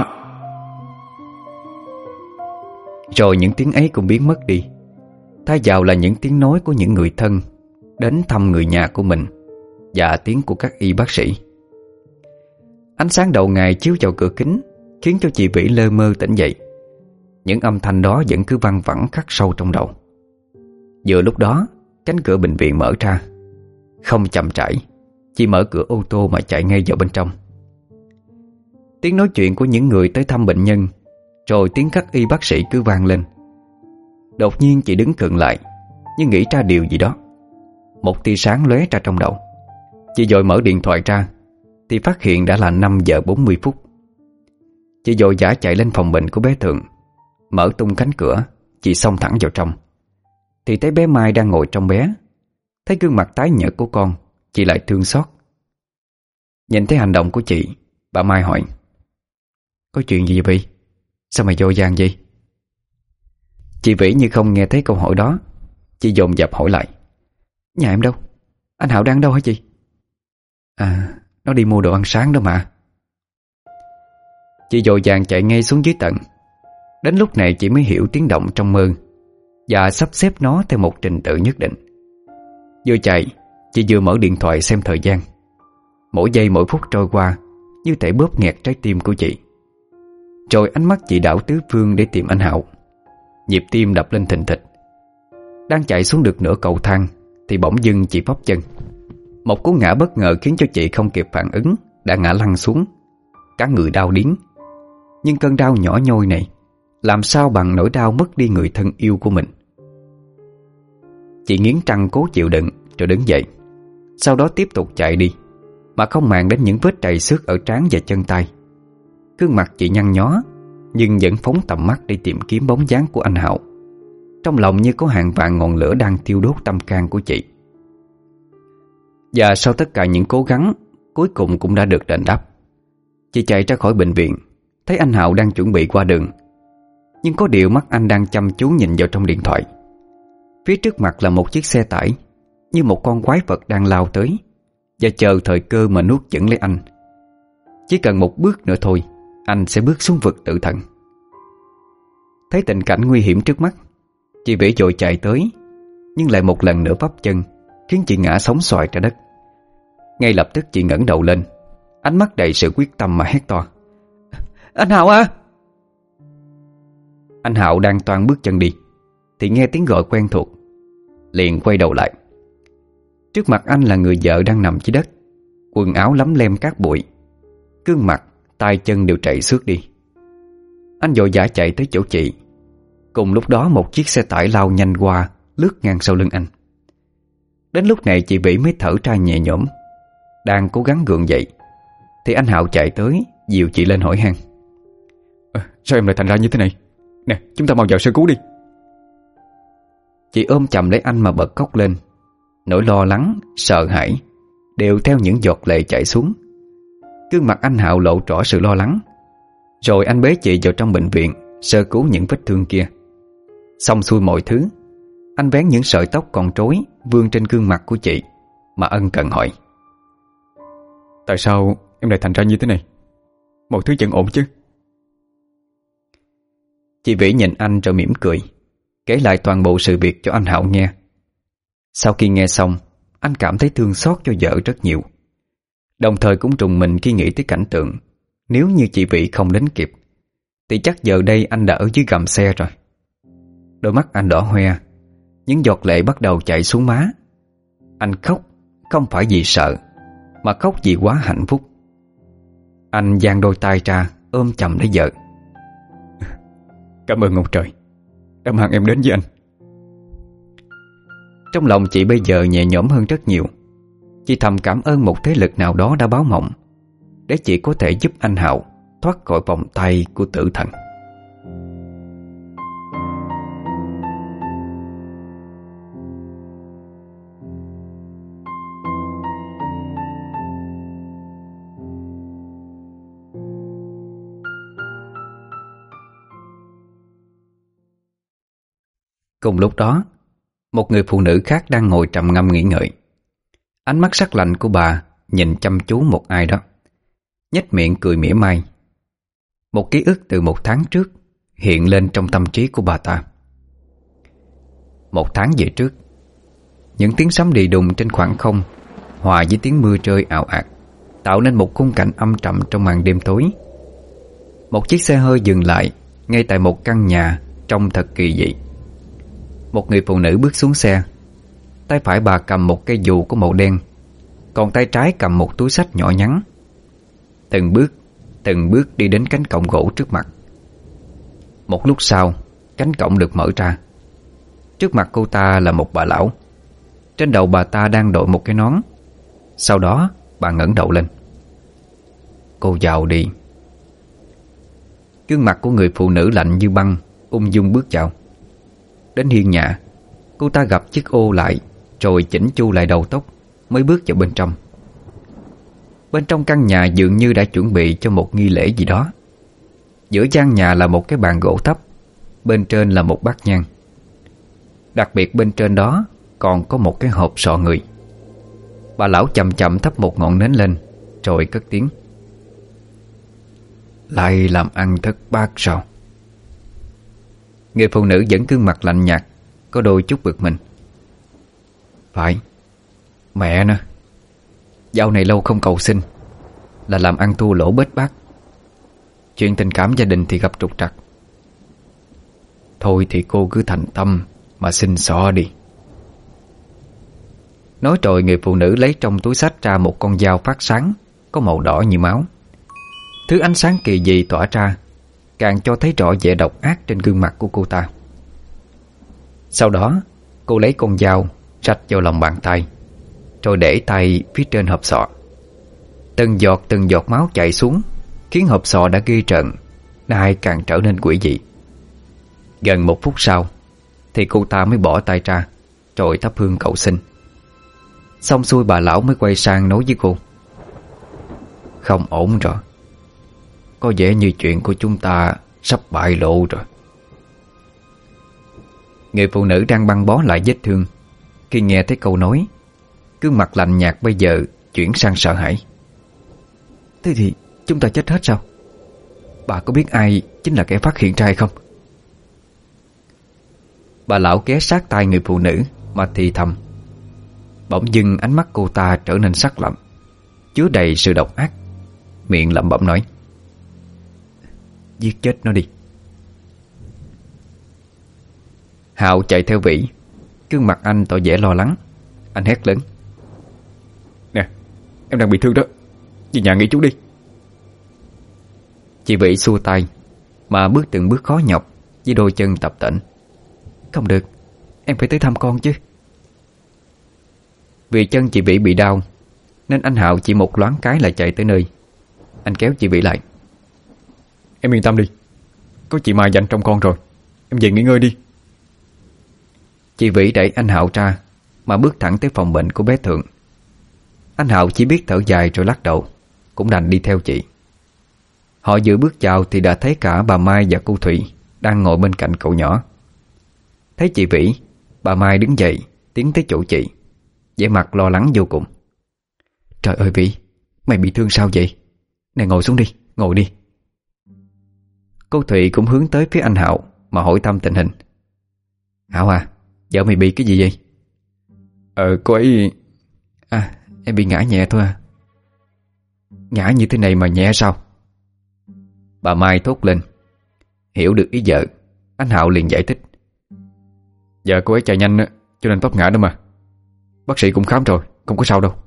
Rồi những tiếng ấy cũng biến mất đi, thay vào là những tiếng nói của những người thân đến thăm người nhà của mình, và tiếng của các y bác sĩ. Ánh sáng đầu ngày chiếu vào cửa kính khiến cho chị Vĩ lơ mơ tỉnh dậy. Những âm thanh đó vẫn cứ văng vẳng khắc sâu trong đầu. Vừa lúc đó, cánh cửa bệnh viện mở ra. Không chậm trải, chị mở cửa ô tô mà chạy ngay vào bên trong. Tiếng nói chuyện của những người tới thăm bệnh nhân, rồi tiếng các y bác sĩ cứ vang lên. Đột nhiên chị đứng khựng lại, như nghĩ ra điều gì đó. Một tia sáng lóe ra trong đầu. Chị vội mở điện thoại ra, thì phát hiện đã là năm giờ bốn mươi phút. Chị vội vã chạy lên phòng bệnh của bé Thượng. Mở tung cánh cửa, chị xông thẳng vào trong. Thì thấy bé Mai đang ngồi trong bé. Thấy gương mặt tái nhợt của con, chị lại thương xót. Nhìn thấy hành động của chị, bà Mai hỏi: Có chuyện gì vậy? Sao mày vô vàng vậy? Chị Vĩ như không nghe thấy câu hỏi đó. Chị dồn dập hỏi lại: Nhà em đâu? Anh Hạo đang đâu hả chị? À, nó đi mua đồ ăn sáng đó mà. Chị vội vàng chạy ngay xuống dưới tận. Đến lúc này chị mới hiểu tiếng động trong mơ và sắp xếp nó theo một trình tự nhất định. Vừa chạy, chị vừa mở điện thoại xem thời gian. Mỗi giây mỗi phút trôi qua như thể bóp nghẹt trái tim của chị. Rồi ánh mắt chị đảo tứ phương để tìm anh Hạo. Nhịp tim đập lên thình thịch. Đang chạy xuống được nửa cầu thang thì bỗng dưng chị bóp chân. Một cú ngã bất ngờ khiến cho chị không kịp phản ứng, đã ngã lăn xuống. Cả người đau điếng. Nhưng cơn đau nhỏ nhoi này làm sao bằng nỗi đau mất đi người thân yêu của mình. Chị nghiến răng cố chịu đựng rồi đứng dậy. Sau đó tiếp tục chạy đi, mà không màng đến những vết trầy xước ở trán và chân tay. Gương mặt chị nhăn nhó, nhưng vẫn phóng tầm mắt đi tìm kiếm bóng dáng của anh Hạo. Trong lòng như có hàng vạn ngọn lửa đang thiêu đốt tâm can của chị. Và sau tất cả những cố gắng, cuối cùng cũng đã được đền đáp. Chị chạy ra khỏi bệnh viện, thấy anh Hạo đang chuẩn bị qua đường. Nhưng có điều mắt anh đang chăm chú nhìn vào trong điện thoại. Phía trước mặt là một chiếc xe tải, như một con quái vật đang lao tới, và chờ thời cơ mà nuốt chửng lấy anh. Chỉ cần một bước nữa thôi, anh sẽ bước xuống vực tự thần. Thấy tình cảnh nguy hiểm trước mắt, chị vĩ vội chạy tới, nhưng lại một lần nữa vấp chân, khiến chị ngã sóng xoài ra đất. Ngay lập tức chị ngẩng đầu lên, ánh mắt đầy sự quyết tâm mà hét to: "Anh Hạo à!" Anh Hạo đang toan bước chân đi thì nghe tiếng gọi quen thuộc, liền quay đầu lại. Trước mặt anh là người vợ đang nằm dưới đất, quần áo lấm lem cát bụi, gương mặt, tay chân đều trầy xước đi. Anh vội vã chạy tới chỗ chị. Cùng lúc đó một chiếc xe tải lao nhanh qua, lướt ngang sau lưng anh. Đến lúc này chị Vĩ mới thở ra nhẹ nhõm. Đang cố gắng gượng dậy thì anh Hạo chạy tới, dìu chị lên hỏi han: à, "Sao em lại thành ra như thế này? Nè, chúng ta mau vào sơ cứu đi." Chị ôm chầm lấy anh mà bật khóc lên. Nỗi lo lắng, sợ hãi đều theo những giọt lệ chảy xuống. Gương mặt anh Hạo lộ rõ sự lo lắng. Rồi anh bế chị vào trong bệnh viện, sơ cứu những vết thương kia. Xong xuôi mọi thứ, anh vén những sợi tóc còn rối vương trên gương mặt của chị mà ân cần hỏi: "Tại sao em lại thành ra như thế này? Mọi thứ vẫn ổn chứ?" Chị Vĩ nhìn anh rồi mỉm cười, kể lại toàn bộ sự việc cho anh Hạo nghe. Sau khi nghe xong, anh cảm thấy thương xót cho vợ rất nhiều. Đồng thời cũng trùng mình khi nghĩ tới cảnh tượng nếu như chị Vĩ không đến kịp thì chắc giờ đây anh đã ở dưới gầm xe rồi. Đôi mắt anh đỏ hoe, những giọt lệ bắt đầu chảy xuống má. Anh khóc không phải vì sợ, mà khóc vì quá hạnh phúc. Anh giang đôi tay ra ôm chầm lấy vợ: "Cảm ơn ông trời đã mang em đến với anh." Trong lòng chị bây giờ nhẹ nhõm hơn rất nhiều. Chị thầm cảm ơn một thế lực nào đó đã báo mộng, để chị có thể giúp anh Hạo thoát khỏi vòng tay của tử thần. Cùng lúc đó, một người phụ nữ khác đang ngồi trầm ngâm nghĩ ngợi. Ánh mắt sắc lạnh của bà nhìn chăm chú một ai đó, nhếch miệng cười mỉa mai. Một ký ức từ một tháng trước hiện lên trong tâm trí của bà ta. Một tháng về trước, những tiếng sấm đi đùng trên khoảng không hòa với tiếng mưa rơi ào ạt, tạo nên một khung cảnh âm trầm trong màn đêm tối. Một chiếc xe hơi dừng lại ngay tại một căn nhà trông thật kỳ dị. Một người phụ nữ bước xuống xe. Tay phải bà cầm một cây dù có màu đen, còn tay trái cầm một túi xách nhỏ nhắn. Từng bước, từng bước đi đến cánh cổng gỗ trước mặt. Một lúc sau, cánh cổng được mở ra. Trước mặt cô ta là một bà lão. Trên đầu bà ta đang đội một cái nón. Sau đó bà ngẩng đầu lên: "Cô vào đi." Gương mặt của người phụ nữ lạnh như băng, ung dung bước vào. Đến hiên nhà, cô ta gặp chiếc ô lại, rồi chỉnh chu lại đầu tóc, mới bước vào bên trong. Bên trong căn nhà dường như đã chuẩn bị cho một nghi lễ gì đó. Giữa gian nhà là một cái bàn gỗ thấp, bên trên là một bát nhang. Đặc biệt bên trên đó còn có một cái hộp sọ người. Bà lão chậm chậm thắp một ngọn nến lên, rồi cất tiếng: "Lại làm ăn thất bát sao?" Người phụ nữ vẫn gương mặt lạnh nhạt, có đôi chút bực mình: "Phải, mẹ nè, dạo này lâu không cầu xin, là làm ăn thua lỗ bết bát. chuyện tình cảm gia đình thì gặp trục trặc. Thôi thì cô cứ thành tâm mà xin xỏ đi. Nói rồi người phụ nữ lấy trong túi xách ra một con dao phát sáng, có màu đỏ như máu. Thứ ánh sáng kỳ dị tỏa ra càng cho thấy rõ vẻ độc ác trên gương mặt của cô ta. Sau đó cô lấy con dao rạch vào lòng bàn tay, rồi để tay phía trên hộp sọ. Từng giọt từng giọt máu chảy xuống, khiến hộp sọ đã ghê rợn nay càng trở nên quỷ dị. Gần một phút sau thì cô ta mới bỏ tay ra, rồi thắp hương cầu xin. Xong xuôi bà lão mới quay sang nói với cô: Không ổn rồi. Có vẻ như chuyện của chúng ta sắp bại lộ rồi. Người phụ nữ đang băng bó lại vết thương, khi nghe thấy câu nói, gương mặt lạnh nhạt bây giờ chuyển sang sợ hãi. Thế thì chúng ta chết hết sao? Bà có biết ai chính là kẻ phát hiện ra hay không? Bà lão ghé sát tai người phụ nữ mà thì thầm. Bỗng dưng ánh mắt cô ta trở nên sắc lạnh, chứa đầy sự độc ác, miệng lẩm bẩm nói: Giết chết nó đi. Hạo chạy theo Vĩ, gương mặt anh tỏ vẻ lo lắng. Anh hét lớn: Nè, em đang bị thương đó, về nhà nghỉ chút đi. Chị Vĩ xua tay, mà bước từng bước khó nhọc với đôi chân tập tễnh. Không được, em phải tới thăm con chứ. Vì chân chị Vĩ bị đau, nên anh Hạo chỉ một loáng cái là chạy tới nơi. Anh kéo chị Vĩ lại: Em yên tâm đi, có chị Mai dành trong con rồi, em về nghỉ ngơi đi. Chị Vĩ đẩy anh Hạo ra, mà bước thẳng tới phòng bệnh của bé Thượng. Anh Hạo chỉ biết thở dài rồi lắc đầu, cũng đành đi theo chị. Họ vừa bước vào thì đã thấy cả bà Mai và cô Thủy đang ngồi bên cạnh cậu nhỏ. Thấy chị Vĩ, bà Mai đứng dậy tiến tới chỗ chị, vẻ mặt lo lắng vô cùng. Trời ơi Vĩ, mày bị thương sao vậy? Nè ngồi xuống đi, ngồi đi. Cô Thủy cũng hướng tới phía anh Hạo mà hỏi thăm tình hình. Hạo à, vợ mày bị cái gì vậy? Ờ cô ấy... À em bị ngã nhẹ thôi à. Ngã như thế này mà nhẹ sao? Bà Mai thốt lên. Hiểu được ý vợ, anh Hạo liền giải thích: Vợ cô ấy chạy nhanh cho nên vấp ngã đó mà. Bác sĩ cũng khám rồi, không có sao đâu.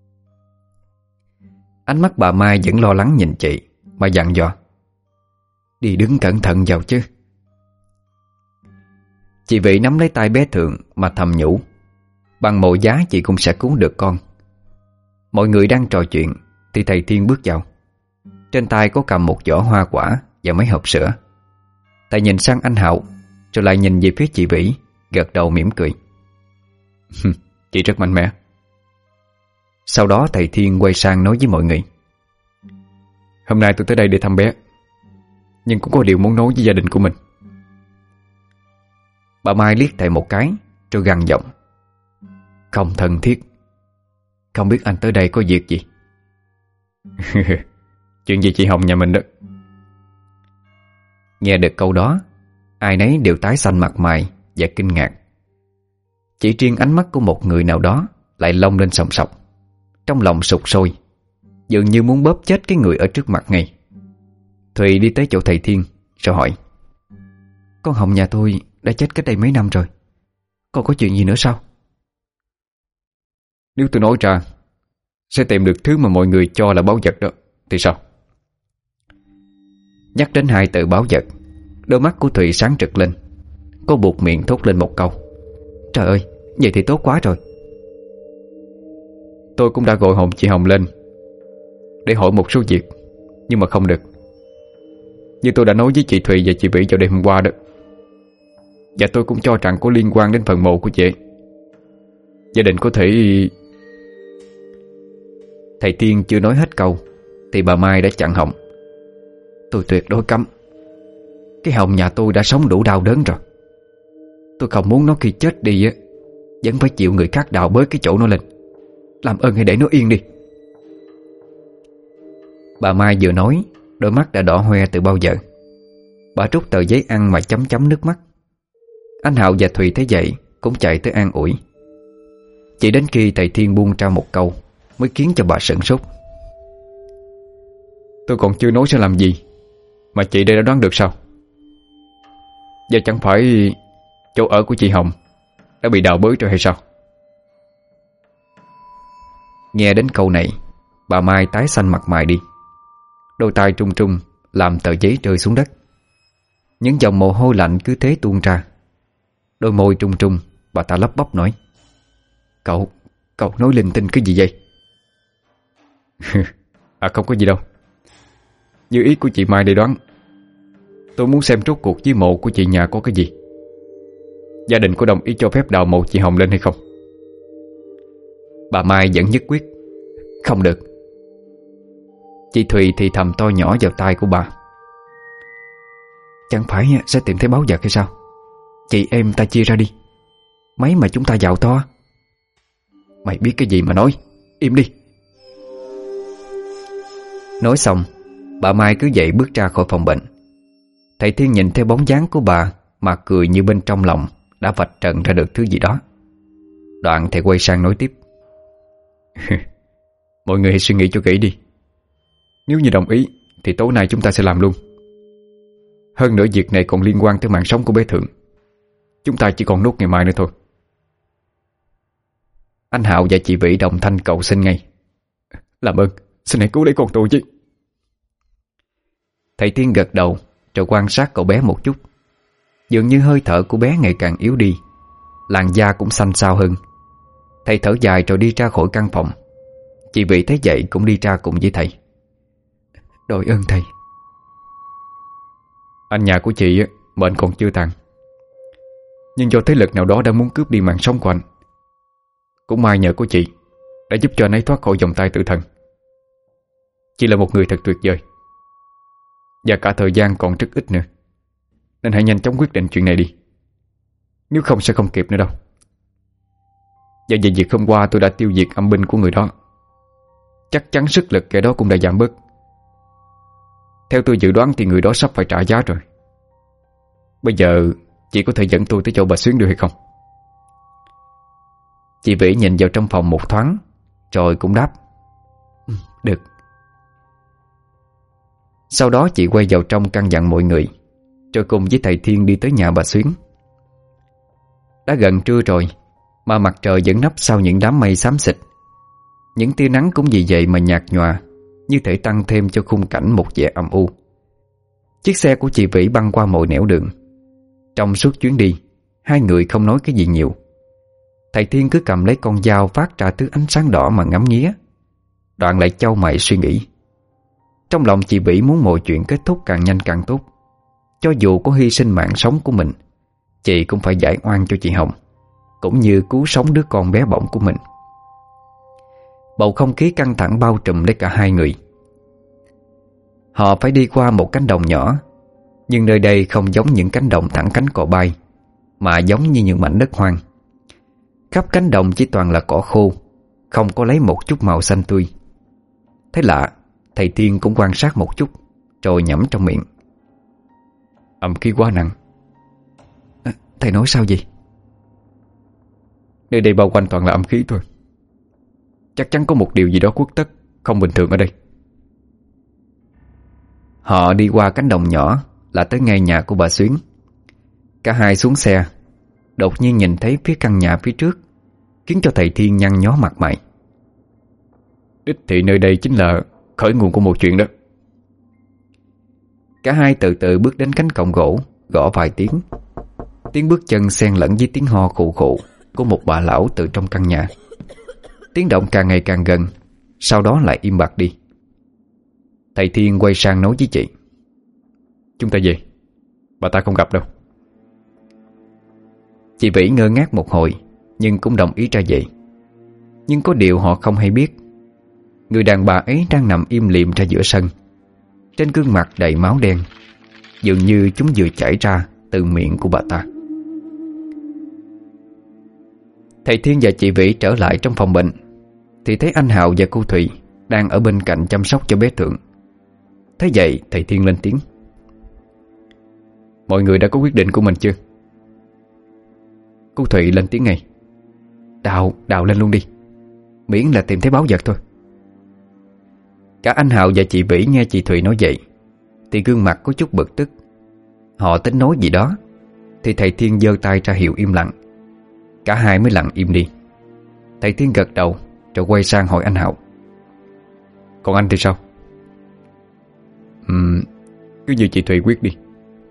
Ánh mắt bà Mai vẫn lo lắng nhìn chị mà dặn dò: Đi đứng cẩn thận vào chứ. Chị Vĩ nắm lấy tay bé Thượng mà thầm nhủ: Bằng mọi giá chị cũng sẽ cứu được con. Mọi người đang trò chuyện thì thầy Thiên bước vào. Trên tay có cầm một giỏ hoa quả và mấy hộp sữa. Thầy nhìn sang anh Hạo, rồi lại nhìn về phía chị Vĩ, gật đầu mỉm cười. Chị rất mạnh mẽ. Sau đó thầy Thiên quay sang nói với mọi người: Hôm nay tôi tới đây để thăm bé, nhưng cũng có điều muốn nói với gia đình của mình. Bà Mai liếc thầy một cái, rồi gằn giọng: Không thân thiết. Không biết anh tới đây có việc gì? Chuyện gì chị Hồng nhà mình đó. Nghe được câu đó, ai nấy đều tái xanh mặt mày và kinh ngạc. Chỉ riêng ánh mắt của một người nào đó lại lông lên sòng sọc, trong lòng sục sôi, dường như muốn bóp chết cái người ở trước mặt ngay. Thùy đi tới chỗ thầy Thiên rồi hỏi: Con Hồng nhà tôi đã chết cách đây mấy năm rồi, còn có chuyện gì nữa sao? Nếu tôi nói ra sẽ tìm được thứ mà mọi người cho là báu vật đó thì sao? Nhắc đến hai từ báu vật, đôi mắt của Thùy sáng rực lên. Cô buộc miệng thốt lên một câu: Trời ơi, vậy thì tốt quá rồi. Tôi cũng đã gọi hồn chị Hồng lên để hỏi một số việc, nhưng mà không được. Như tôi đã nói với chị Thùy và chị Vĩ vào đêm hôm qua đó, và tôi cũng cho rằng có liên quan đến phần mộ của chị. Gia đình có thể... Thầy Tiên chưa nói hết câu thì bà Mai đã chặn họng: Tôi tuyệt đối cấm. Cái Hồng nhà tôi đã sống đủ đau đớn rồi. Tôi không muốn nó khi chết đi á vẫn phải chịu người khác đào bới cái chỗ nó lên. Làm ơn hãy để nó yên đi. Bà Mai vừa nói, đôi mắt đã đỏ hoe từ bao giờ. Bà rút tờ giấy ăn mà chấm chấm nước mắt. Anh Hạo và Thùy thấy vậy cũng chạy tới an ủi. Chỉ đến khi thầy Thiên buông ra một câu mới khiến cho bà sửng sốt. Tôi còn chưa nói sẽ làm gì mà chị đây đã đoán được sao? Và chẳng phải chỗ ở của chị Hồng đã bị đào bới rồi hay sao? Nghe đến câu này, bà Mai tái xanh mặt mày đi. Đôi tay trung trung làm tờ giấy rơi xuống đất. Những dòng mồ hôi lạnh cứ thế tuôn ra. Đôi môi trung trung, bà ta lắp bắp nói: Cậu, cậu nói linh tinh cái gì vậy? À không có gì đâu. Như ý của chị Mai đây đoán, tôi muốn xem rốt cuộc với mộ của chị nhà có cái gì. Gia đình có đồng ý cho phép đào mộ chị Hồng lên hay không? Bà Mai vẫn nhất quyết: Không được. Chị Thùy thì thầm to nhỏ vào tai của bà: Chẳng phải sẽ tìm thấy báu vật hay sao? Chị em ta chia ra đi, mấy mà chúng ta giàu to. Mày biết cái gì mà nói, im đi. Nói xong, bà Mai cứ dậy bước ra khỏi phòng bệnh. Thầy Thiên nhìn theo bóng dáng của bà mà cười như bên trong lòng đã vạch trần ra được thứ gì đó. Đoạn thầy quay sang nói tiếp: Mọi người hãy suy nghĩ cho kỹ đi. Nếu như đồng ý thì tối nay chúng ta sẽ làm luôn. Hơn nữa việc này còn liên quan tới mạng sống của bé Thượng. Chúng ta chỉ còn nốt ngày mai nữa thôi. Anh Hạo và chị Vĩ đồng thanh cầu xin ngay: Làm ơn, xin hãy cứu lấy con tôi chứ. Thầy Thiên gật đầu rồi quan sát cậu bé một chút. Dường như hơi thở của bé ngày càng yếu đi, làn da cũng xanh xao hơn. Thầy thở dài rồi đi ra khỏi căn phòng. Chị Vĩ thấy vậy cũng đi ra cùng với thầy: Đội ơn thầy. Anh nhà của chị mệnh còn chưa tàn, nhưng do thế lực nào đó đã muốn cướp đi mạng sống của anh. Cũng may nhờ của chị đã giúp cho anh ấy thoát khỏi vòng tay tử thần. Chị là một người thật tuyệt vời, và cả thời gian còn rất ít nữa, nên hãy nhanh chóng quyết định chuyện này đi, nếu không sẽ không kịp nữa đâu. Và về việc hôm qua tôi đã tiêu diệt âm binh của người đó, chắc chắn sức lực kẻ đó cũng đã giảm bớt. Theo tôi dự đoán thì người đó sắp phải trả giá rồi. Bây giờ chị có thể dẫn tôi tới chỗ bà Xuyến được hay không? Chị Vĩ nhìn vào trong phòng một thoáng rồi cũng đáp: Được. Sau đó chị quay vào trong căn dặn mọi người, rồi cùng với thầy Thiên đi tới nhà bà Xuyến. Đã gần trưa rồi mà mặt trời vẫn nấp sau những đám mây xám xịt. Những tia nắng cũng vì vậy mà nhạt nhòa, như thể tăng thêm cho khung cảnh một vẻ âm u. Chiếc xe của chị Vĩ băng qua mọi nẻo đường. Trong suốt chuyến đi, hai người không nói cái gì nhiều. Thầy Thiên cứ cầm lấy con dao phát ra thứ ánh sáng đỏ mà ngắm nghía. Đoạn lại chau mày suy nghĩ. Trong lòng chị Vĩ muốn mọi chuyện kết thúc càng nhanh càng tốt. Cho dù có hy sinh mạng sống của mình, chị cũng phải giải oan cho chị Hồng, cũng như cứu sống đứa con bé bỏng của mình. Bầu không khí căng thẳng bao trùm lấy cả hai người. Họ phải đi qua một cánh đồng nhỏ, nhưng nơi đây không giống những cánh đồng thẳng cánh cò bay, mà giống như những mảnh đất hoang. Khắp cánh đồng chỉ toàn là cỏ khô, không có lấy một chút màu xanh tươi. Thế lạ, thầy Thiên cũng quan sát một chút, rồi nhẩm trong miệng: Âm khí quá nặng. à, Thầy nói sao vậy? Nơi đây bao quanh toàn là âm khí thôi. Chắc chắn có một điều gì đó khuất tất, không bình thường ở đây. Họ đi qua cánh đồng nhỏ là tới ngay nhà của bà Xuyến. Cả hai xuống xe. Đột nhiên nhìn thấy phía căn nhà phía trước, khiến cho thầy Thiên nhăn nhó mặt mày. Đích thị nơi đây chính là khởi nguồn của một chuyện đó. Cả hai từ từ bước đến cánh cổng gỗ, gõ vài tiếng. Tiếng bước chân xen lẫn với tiếng ho khụ khụ của một bà lão từ trong căn nhà. Tiếng động càng ngày càng gần, sau đó lại im bặt đi. Thầy Thiên quay sang nói với chị: Chúng ta về, bà ta không gặp đâu. Chị Vĩ ngơ ngác một hồi, nhưng cũng đồng ý ra vậy. Nhưng có điều họ không hay biết, người đàn bà ấy đang nằm im lìm ra giữa sân. Trên gương mặt đầy máu đen, dường như chúng vừa chảy ra từ miệng của bà ta. Thầy Thiên và chị Vĩ trở lại trong phòng bệnh thì thấy anh Hạo và cô Thùy đang ở bên cạnh chăm sóc cho bé Thượng. Thế vậy thầy Thiên lên tiếng: Mọi người đã có quyết định của mình chưa? Cô Thùy lên tiếng ngay: Đào, đào lên luôn đi, miễn là tìm thấy báu vật thôi. Cả anh Hạo và chị Vĩ nghe chị Thùy nói vậy thì gương mặt có chút bực tức. Họ tính nói gì đó thì thầy Thiên giơ tay ra hiệu im lặng. Cả hai mới lặng im đi. Thầy Thiên gật đầu rồi quay sang hỏi anh Hạo: Còn anh thì sao? Ừm, cứ như chị Thùy quyết đi.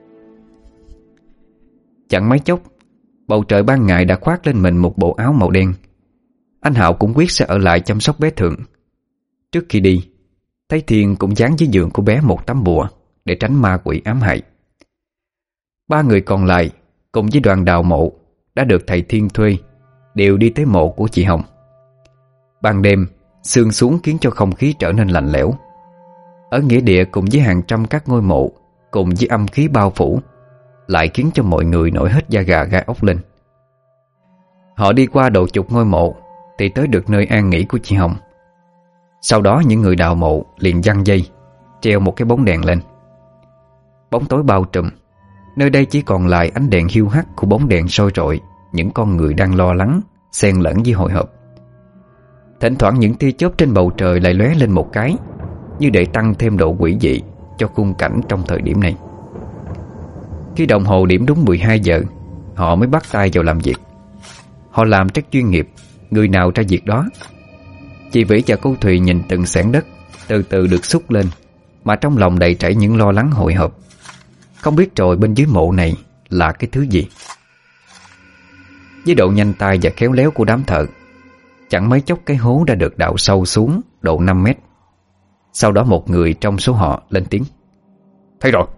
Chẳng mấy chốc, bầu trời ban ngày đã khoác lên mình một bộ áo màu đen. Anh Hạo cũng quyết sẽ ở lại chăm sóc bé Thượng. Trước khi đi, thấy Thiên cũng dán dưới giường của bé một tấm bùa để tránh ma quỷ ám hại. Ba người còn lại cùng với đoàn đào mộ đã được thầy Thiên thuê đều đi tới mộ của chị Hồng. Ban đêm, sương xuống khiến cho không khí trở nên lạnh lẽo. Ở nghĩa địa cùng với hàng trăm các ngôi mộ cùng với âm khí bao phủ lại khiến cho mọi người nổi hết da gà gai ốc lên. Họ đi qua độ chục ngôi mộ thì tới được nơi an nghỉ của chị Hồng. Sau đó những người đào mộ liền giăng dây treo một cái bóng đèn lên. Bóng tối bao trùm, nơi đây chỉ còn lại ánh đèn hiu hắt của bóng đèn soi rọi những con người đang lo lắng, xen lẫn với hồi hộp. Thỉnh thoảng những tia chớp trên bầu trời lại lóe lên một cái, như để tăng thêm độ quỷ dị cho khung cảnh trong thời điểm này. Khi đồng hồ điểm đúng mười hai giờ, họ mới bắt tay vào làm việc. Họ làm rất chuyên nghiệp, người nào ra việc đó. Chị Vĩ và cô Thùy nhìn từng xẻng đất từ từ được xúc lên, mà trong lòng đầy trảy những lo lắng hồi hộp. Không biết rồi bên dưới mộ này là cái thứ gì. Với độ nhanh tay và khéo léo của đám thợ, chẳng mấy chốc cái hố đã được đào sâu xuống độ năm mét. Sau đó một người trong số họ lên tiếng: Thấy rồi.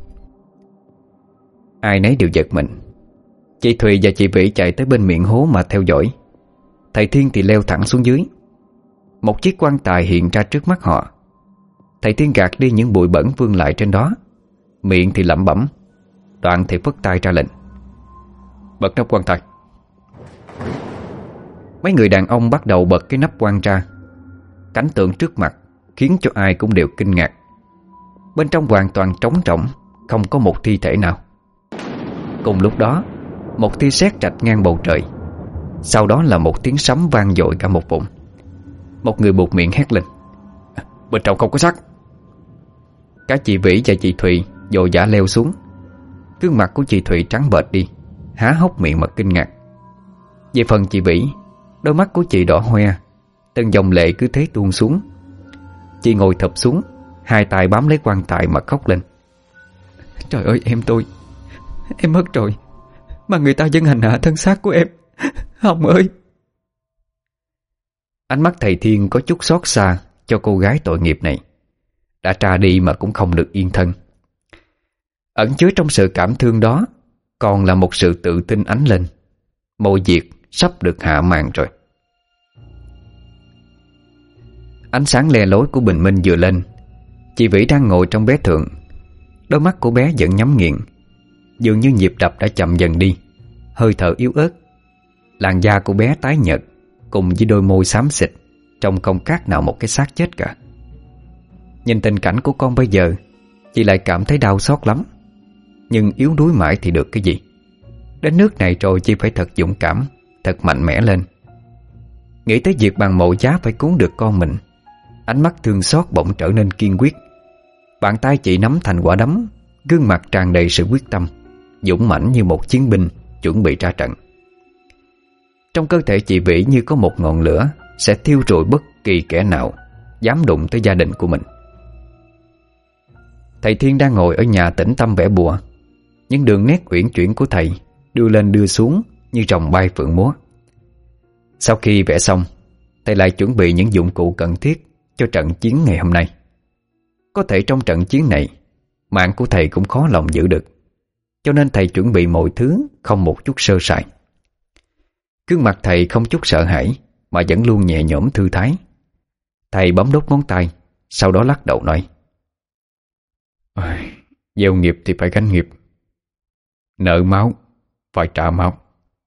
Ai nấy đều giật mình. Chị Thùy và chị Vĩ chạy tới bên miệng hố mà theo dõi. Thầy Thiên thì leo thẳng xuống dưới. Một chiếc quan tài hiện ra trước mắt họ. Thầy Thiên gạt đi những bụi bẩn vương lại trên đó, miệng thì lẩm bẩm, đoạn thì phất tay ra lệnh: Bật nắp quan tài. Mấy người đàn ông bắt đầu bật cái nắp quan ra. Cảnh tượng trước mặt khiến cho ai cũng đều kinh ngạc. Bên trong hoàn toàn trống rỗng, không có một thi thể nào. Cùng lúc đó, một tia sét rạch ngang bầu trời. Sau đó là một tiếng sấm vang dội cả một vùng. Một người buột miệng hét lên: Bên trong không có xác. Cả chị Vĩ và chị Thùy vội vã leo xuống. Gương mặt của chị Thùy trắng bệch đi, há hốc miệng mà kinh ngạc. Về phần chị Vĩ, đôi mắt của chị đỏ hoe, từng dòng lệ cứ thế tuôn xuống. Chị ngồi thụp xuống, hai tay bám lấy quan tài mà khóc lên: Trời ơi em tôi, em mất rồi, mà người ta vẫn hành hạ thân xác của em. Hồng ơi. Ánh mắt thầy Thiên có chút xót xa cho cô gái tội nghiệp này, đã ra đi mà cũng không được yên thân. Ẩn chứa trong sự cảm thương đó còn là một sự tự tin ánh lên. Mọi việc sắp được hạ màn rồi. Ánh sáng le lối của bình minh vừa lên, chị Vĩ đang ngồi trong bé Thượng. Đôi mắt của bé vẫn nhắm nghiền, dường như nhịp đập đã chậm dần đi, hơi thở yếu ớt. Làn da của bé tái nhợt, cùng với đôi môi xám xịt, trông không khác nào một cái xác chết cả. Nhìn tình cảnh của con bây giờ, chị lại cảm thấy đau xót lắm. Nhưng yếu đuối mãi thì được cái gì. Đến nước này rồi chị phải thật dũng cảm, thật mạnh mẽ lên. Nghĩ tới việc bằng mọi giá phải cứu được con mình, ánh mắt thương xót bỗng trở nên kiên quyết. Bàn tay chị nắm thành quả đấm, gương mặt tràn đầy sự quyết tâm, dũng mãnh như một chiến binh chuẩn bị ra trận. Trong cơ thể chị Vĩ như có một ngọn lửa sẽ thiêu rụi bất kỳ kẻ nào dám đụng tới gia đình của mình. Thầy Thiên đang ngồi ở nhà tĩnh tâm vẽ bùa. Những đường nét uyển chuyển của thầy đưa lên đưa xuống như rồng bay phượng múa. Sau khi vẽ xong, thầy lại chuẩn bị những dụng cụ cần thiết cho trận chiến ngày hôm nay. Có thể trong trận chiến này, mạng của thầy cũng khó lòng giữ được, cho nên thầy chuẩn bị mọi thứ không một chút sơ sài. Gương mặt thầy không chút sợ hãi, mà vẫn luôn nhẹ nhõm thư thái. Thầy bấm đốt ngón tay, sau đó lắc đầu nói: Gieo nghiệp thì phải gánh nghiệp, nợ máu phải trả máu.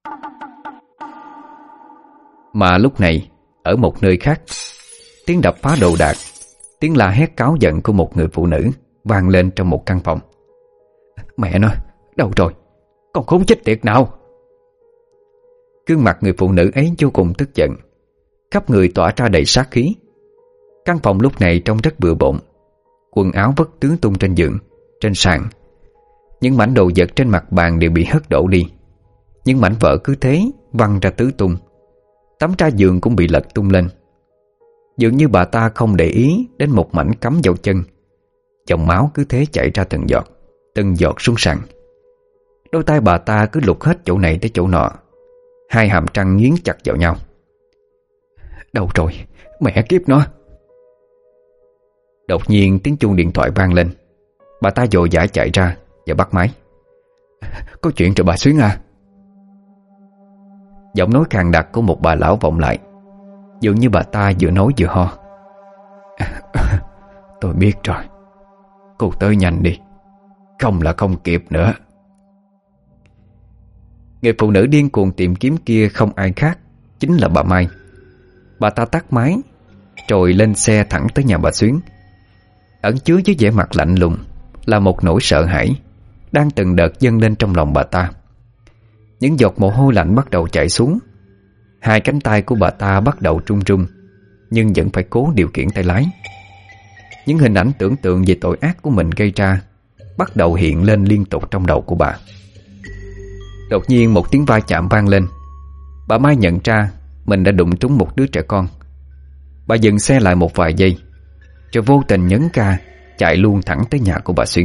Mà lúc này, ở một nơi khác, tiếng đập phá đồ đạc, tiếng la hét cáu giận của một người phụ nữ vang lên trong một căn phòng. Mẹ nó, đâu rồi? Con khốn chết tiệt nào! Gương mặt người phụ nữ ấy vô cùng tức giận, khắp người tỏa ra đầy sát khí. Căn phòng lúc này trông rất bừa bộn, quần áo vất tứ tung trên giường, Trên sàn, những mảnh đồ vật trên mặt bàn đều bị hất đổ đi. Những mảnh vỡ cứ thế văng ra tứ tung. Tấm tra giường cũng bị lật tung lên. Dường như bà ta không để ý đến một mảnh cắm vào chân. Dòng máu cứ thế chảy ra từng giọt, từng giọt xuống sàn. Đôi tay bà ta cứ lục hết chỗ này tới chỗ nọ. Hai hàm răng nghiến chặt vào nhau. Đâu rồi, mẹ kiếp nó. Đột nhiên tiếng chuông điện thoại vang lên. Bà ta vội vã chạy ra và bắt máy. Có chuyện rồi bà Xuyến à? Giọng nói khàn đặc của một bà lão vọng lại. Dường như bà ta vừa nói vừa ho. Tôi biết rồi. Cô tới nhanh đi, không là không kịp nữa. Người phụ nữ điên cuồng tìm kiếm kia không ai khác, chính là bà Mai. Bà ta tắt máy rồi lên xe thẳng tới nhà bà Xuyến. Ẩn chứa dưới vẻ mặt lạnh lùng là một nỗi sợ hãi đang từng đợt dâng lên trong lòng bà ta. Những giọt mồ hôi lạnh bắt đầu chảy xuống. Hai cánh tay của bà ta bắt đầu run run, nhưng vẫn phải cố điều khiển tay lái. Những hình ảnh tưởng tượng về tội ác của mình gây ra bắt đầu hiện lên liên tục trong đầu của bà. Đột nhiên một tiếng va chạm vang lên. Bà Mai nhận ra mình đã đụng trúng một đứa trẻ con. Bà dừng xe lại một vài giây, rồi vô tình nhấn ga chạy luôn thẳng tới nhà của bà Xuyến.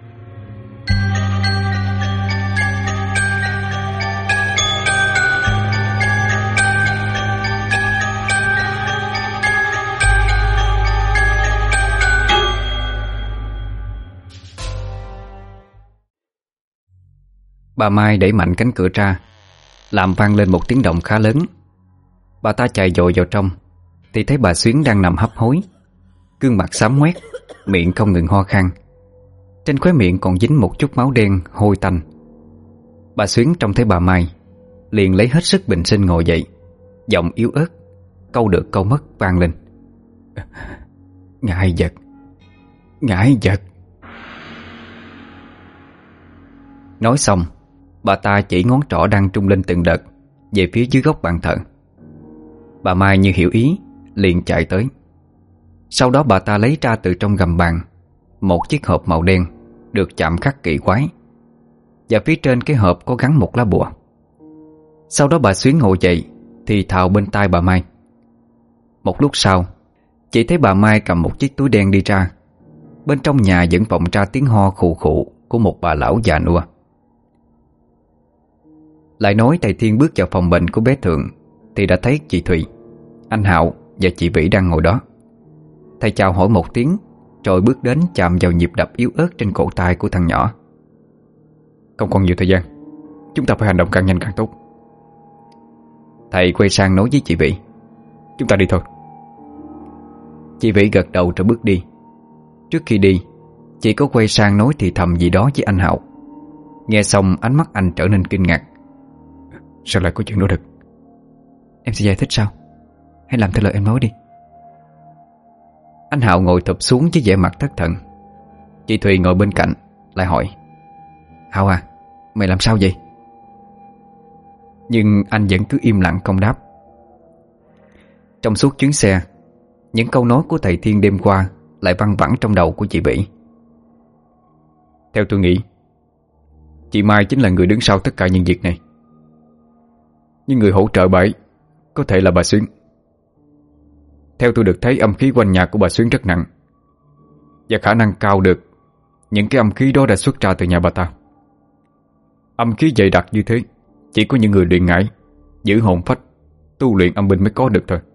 Bà Mai đẩy mạnh cánh cửa ra, làm vang lên một tiếng động khá lớn. Bà ta chạy vội vào trong thì thấy bà Xuyến đang nằm hấp hối, gương mặt xám ngoét, miệng không ngừng ho khan. Trên khóe miệng còn dính một chút máu đen hôi tanh. Bà Xuyến trông thấy bà Mai liền lấy hết sức bình sinh ngồi dậy, giọng yếu ớt, câu được câu mất vang lên. Ngại vật, ngại vật. Nói xong, bà ta chỉ ngón trỏ đang trung lên từng đợt về phía dưới góc bàn thờ. Bà Mai như hiểu ý, liền chạy tới. Sau đó bà ta lấy ra từ trong gầm bàn một chiếc hộp màu đen được chạm khắc kỳ quái, và phía trên cái hộp có gắn một lá bùa. Sau đó bà Xuyến ngồi dậy thì thào bên tai bà Mai. Một lúc sau, chỉ thấy bà Mai cầm một chiếc túi đen đi ra. Bên trong nhà vẫn vọng ra tiếng ho khụ khụ của một bà lão già nua. Lại nói thầy Thiên bước vào phòng bệnh của bé Thượng thì đã thấy chị Thùy, anh Hạo và chị Vĩ đang ngồi đó. Thầy chào hỏi một tiếng rồi bước đến chạm vào nhịp đập yếu ớt trên cổ tay của thằng nhỏ. Không còn nhiều thời gian, chúng ta phải hành động càng nhanh càng tốt. Thầy quay sang nói với chị Vĩ. Chúng ta đi thôi. Chị Vĩ gật đầu rồi bước đi. Trước khi đi, chị có quay sang nói thì thầm gì đó với anh Hạo. Nghe xong ánh mắt anh trở nên kinh ngạc. Sao lại có chuyện đó được? Em sẽ giải thích sao? Hãy làm theo lời em nói đi. Anh Hạo ngồi thụp xuống với vẻ mặt thất thần. Chị Thùy ngồi bên cạnh lại hỏi. Hạo à, mày làm sao vậy? Nhưng anh vẫn cứ im lặng không đáp. Trong suốt chuyến xe, những câu nói của thầy Thiên đêm qua lại văng vẳng trong đầu của chị Vĩ. Theo tôi nghĩ, chị Mai chính là người đứng sau tất cả những việc này. Nhưng người hỗ trợ bà ấy có thể là bà Xuyến. Theo tôi được thấy âm khí quanh nhà của bà Xuyến rất nặng, và khả năng cao được những cái âm khí đó đã xuất ra từ nhà bà ta. Âm khí dày đặc như thế chỉ có những người luyện ngải, giữ hồn phách, tu luyện âm binh mới có được thôi.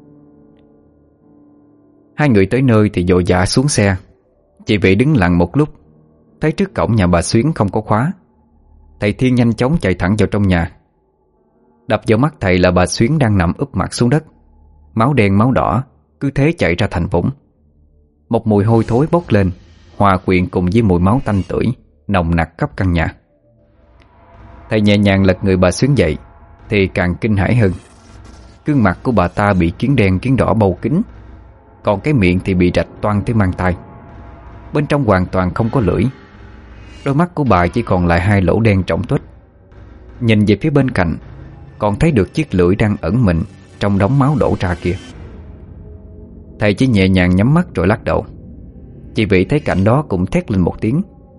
Hai người tới nơi thì vội vã xuống xe. Chị Vĩ đứng lặng một lúc, thấy trước cổng nhà bà Xuyến không có khóa. Thầy Thiên nhanh chóng chạy thẳng vào trong nhà. Đập vào mắt thầy là bà Xuyến đang nằm úp mặt xuống đất, máu đen máu đỏ cứ thế chảy ra thành vũng. Một mùi hôi thối bốc lên, hòa quyện cùng với mùi máu tanh tưởi nồng nặc khắp căn nhà. Thầy nhẹ nhàng lật người bà Xuyến dậy thì càng kinh hãi hơn. Gương mặt của bà ta bị kiến đen kiến đỏ bầu kín, còn cái miệng thì bị rạch toang tới mang tai. Bên trong hoàn toàn không có lưỡi. Đôi mắt của bà chỉ còn lại hai lỗ đen trỏng tuếch. Nhìn về phía bên cạnh còn thấy được chiếc lưỡi đang ẩn mình trong đống máu đổ ra kia. Thầy chỉ nhẹ nhàng nhắm mắt rồi lắc đầu. Chị Vĩ thấy cảnh đó cũng thét lên một tiếng,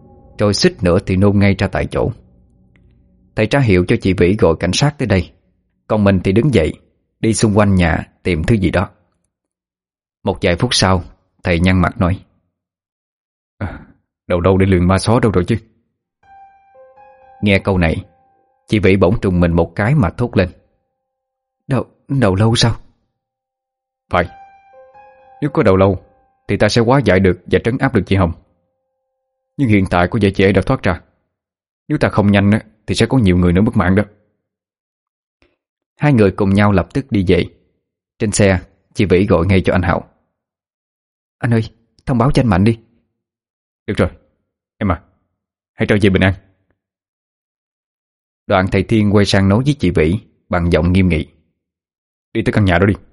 rồi suýt nữa thì nôn ngay ra tại chỗ. Thầy tra hiệu cho chị Vĩ gọi cảnh sát tới đây, còn mình thì đứng dậy đi xung quanh nhà tìm thứ gì đó. Một vài phút sau, thầy nhăn mặt nói: à, Đầu đâu để luyện ma xó đâu rồi chứ. Nghe câu này, chị Vĩ bỗng trùng mình một cái mà thốt lên: Đầu, đầu lâu sao? Phải. Nếu có đầu lâu thì ta sẽ hóa giải được và trấn áp được chị Hồng. Nhưng hiện tại có vẻ chị đã thoát ra. Nếu ta không nhanh thì sẽ có nhiều người nữa mất mạng đó. Hai người cùng nhau lập tức đi về. Trên xe, chị Vĩ gọi ngay cho anh Hậu: Anh ơi, thông báo cho anh Mạnh đi. Được rồi, em à, hãy trở về bình an. Đoạn thầy Thiên quay sang nói với chị Vĩ bằng giọng nghiêm nghị: Đi tới căn nhà đó đi.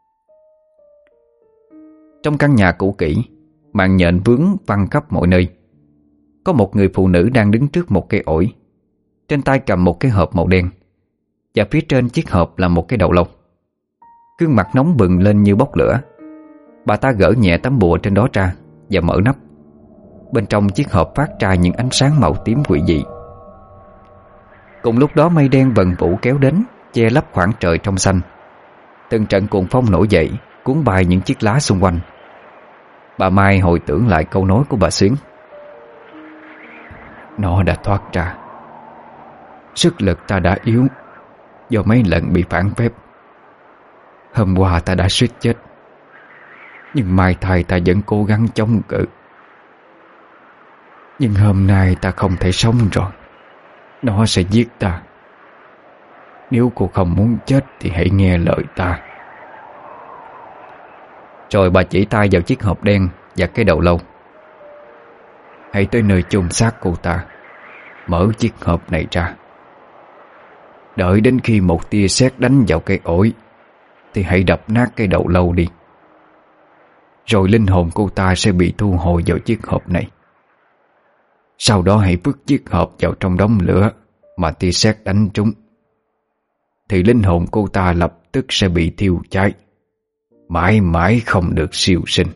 Trong căn nhà cũ kỹ, màn nhện vướng văng khắp mọi nơi. Có một người phụ nữ đang đứng trước một cây ổi, trên tay cầm một cái hộp màu đen, và phía trên chiếc hộp là một cái đầu lâu. Gương mặt nóng bừng lên như bốc lửa. Bà ta gỡ nhẹ tấm bùa trên đó ra và mở nắp. Bên trong chiếc hộp phát ra những ánh sáng màu tím quỷ dị. Cùng lúc đó mây đen vần vũ kéo đến, che lấp khoảng trời trong xanh. Từng trận cuồng phong nổi dậy, cuốn bay những chiếc lá xung quanh. Bà Mai hồi tưởng lại câu nói của bà Xuyến: Nó đã thoát ra. Sức lực ta đã yếu do mấy lần bị phản phép. Hôm qua ta đã suýt chết, nhưng mai thai ta vẫn cố gắng chống cự. Nhưng hôm nay ta không thể sống rồi. Nó sẽ giết ta. Nếu cô không muốn chết thì hãy nghe lời ta. Rồi bà chỉ tay vào chiếc hộp đen và cái đầu lâu: Hãy tới nơi chôn xác cô ta, mở chiếc hộp này ra. Đợi đến khi một tia sét đánh vào cây ổi thì hãy đập nát cái đầu lâu đi. Rồi linh hồn cô ta sẽ bị thu hồi vào chiếc hộp này. Sau đó hãy vứt chiếc hộp vào trong đống lửa mà tia sét đánh trúng, thì linh hồn cô ta lập tức sẽ bị thiêu cháy, mãi mãi không được siêu sinh.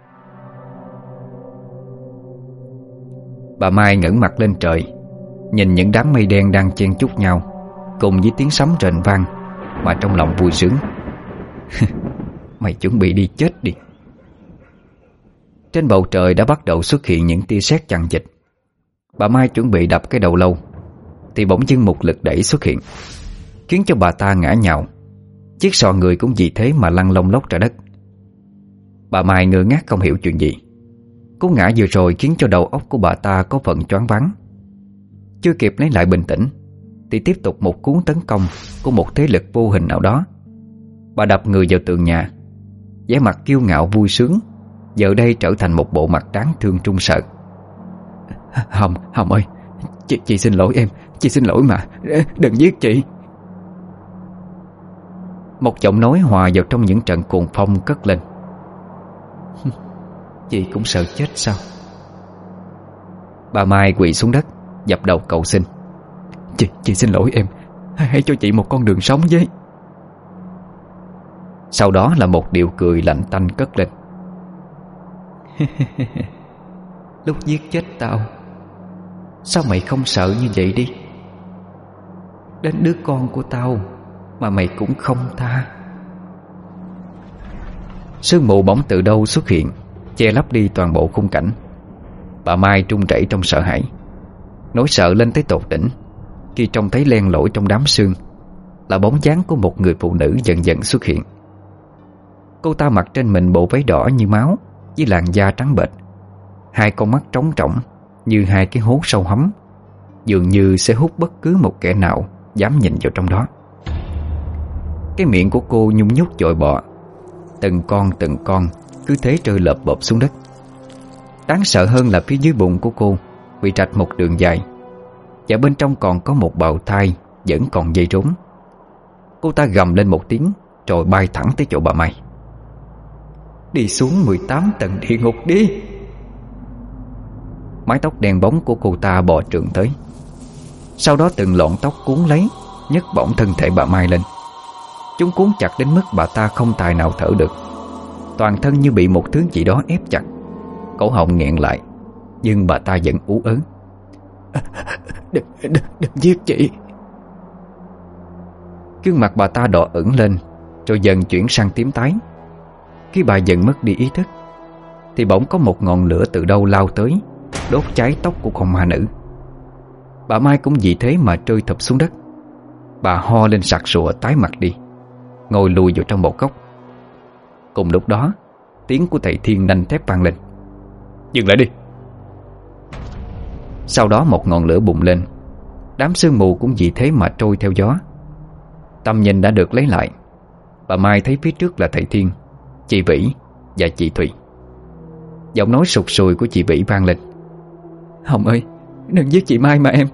Bà Mai ngẩng mặt lên trời, nhìn những đám mây đen đang chen chúc nhau, cùng với tiếng sấm rền vang, mà trong lòng vui sướng. Mày chuẩn bị đi chết đi. Trên bầu trời đã bắt đầu xuất hiện những tia sét chằng chịt. Bà Mai chuẩn bị đập cái đầu lâu thì bỗng dưng một lực đẩy xuất hiện, khiến cho bà ta ngã nhào. Chiếc sọ người cũng vì thế mà lăn lông lốc ra đất. Bà Mai ngơ ngác không hiểu chuyện gì. Cú ngã vừa rồi khiến cho đầu óc của bà ta có phần choáng váng. Chưa kịp lấy lại bình tĩnh thì tiếp tục một cú tấn công của một thế lực vô hình nào đó. Bà đập người vào tường nhà. Vẻ mặt kiêu ngạo vui sướng giờ đây trở thành một bộ mặt đáng thương trung sợ. Hồng, Hồng ơi, chị, chị xin lỗi em. Chị xin lỗi mà, đừng giết chị. Một giọng nói hòa vào trong những trận cuồng phong cất lên: Chị cũng sợ chết sao? Bà Mai quỳ xuống đất, dập đầu cầu xin: Chị, chị xin lỗi em. Hãy cho chị một con đường sống với. Sau đó là một điệu cười lạnh tanh cất lên: Lúc giết chết tao, sao mày không sợ như vậy đi? Đến đứa con của tao mà mày cũng không tha. Sương mù bỗng từ đâu xuất hiện, che lấp đi toàn bộ khung cảnh. Bà Mai run rẩy trong sợ hãi, nỗi sợ lên tới tột đỉnh khi trông thấy len lỏi trong đám sương là bóng dáng của một người phụ nữ dần dần xuất hiện. Cô ta mặc trên mình bộ váy đỏ như máu với làn da trắng bệch, hai con mắt trống trỏng như hai cái hố sâu hắm, dường như sẽ hút bất cứ một kẻ nào dám nhìn vào trong đó. Cái miệng của cô nhung nhúc dội bọ, từng con từng con cứ thế rơi lợp bộp xuống đất. Đáng sợ hơn là phía dưới bụng của cô bị rạch một đường dài, và bên trong còn có một bào thai vẫn còn dây rốn. Cô ta gầm lên một tiếng rồi bay thẳng tới chỗ bà Mai: Đi xuống mười tám tầng địa ngục đi. Mái tóc đen bóng của cô ta bò trườn tới. Sau đó từng lọn tóc cuốn lấy, nhấc bổng thân thể bà Mai lên. Chúng cuốn chặt đến mức bà ta không tài nào thở được. Toàn thân như bị một thứ gì đó ép chặt, cổ họng nghẹn lại, nhưng bà ta vẫn ú ớ: Đừng, đừng, đừng giết chị. Gương mặt bà ta đỏ ửng lên, rồi dần chuyển sang tím tái. Khi bà dần mất đi ý thức thì bỗng có một ngọn lửa từ đâu lao tới, đốt cháy tóc của con ma nữ. Bà Mai cũng vì thế mà rơi thụp xuống đất. Bà ho lên sặc sụa, tái mặt đi, ngồi lùi vào trong một góc. Cùng lúc đó, tiếng của thầy Thiên đanh thép vang lên: Dừng lại đi. Sau đó một ngọn lửa bùng lên. Đám sương mù cũng vì thế mà trôi theo gió. Tầm nhìn đã được lấy lại. Bà Mai thấy phía trước là thầy Thiên, chị Vĩ và chị Thùy. Giọng nói sụt sùi của chị Vĩ vang lên: Hồng ơi, đừng giết chị Mai mà em.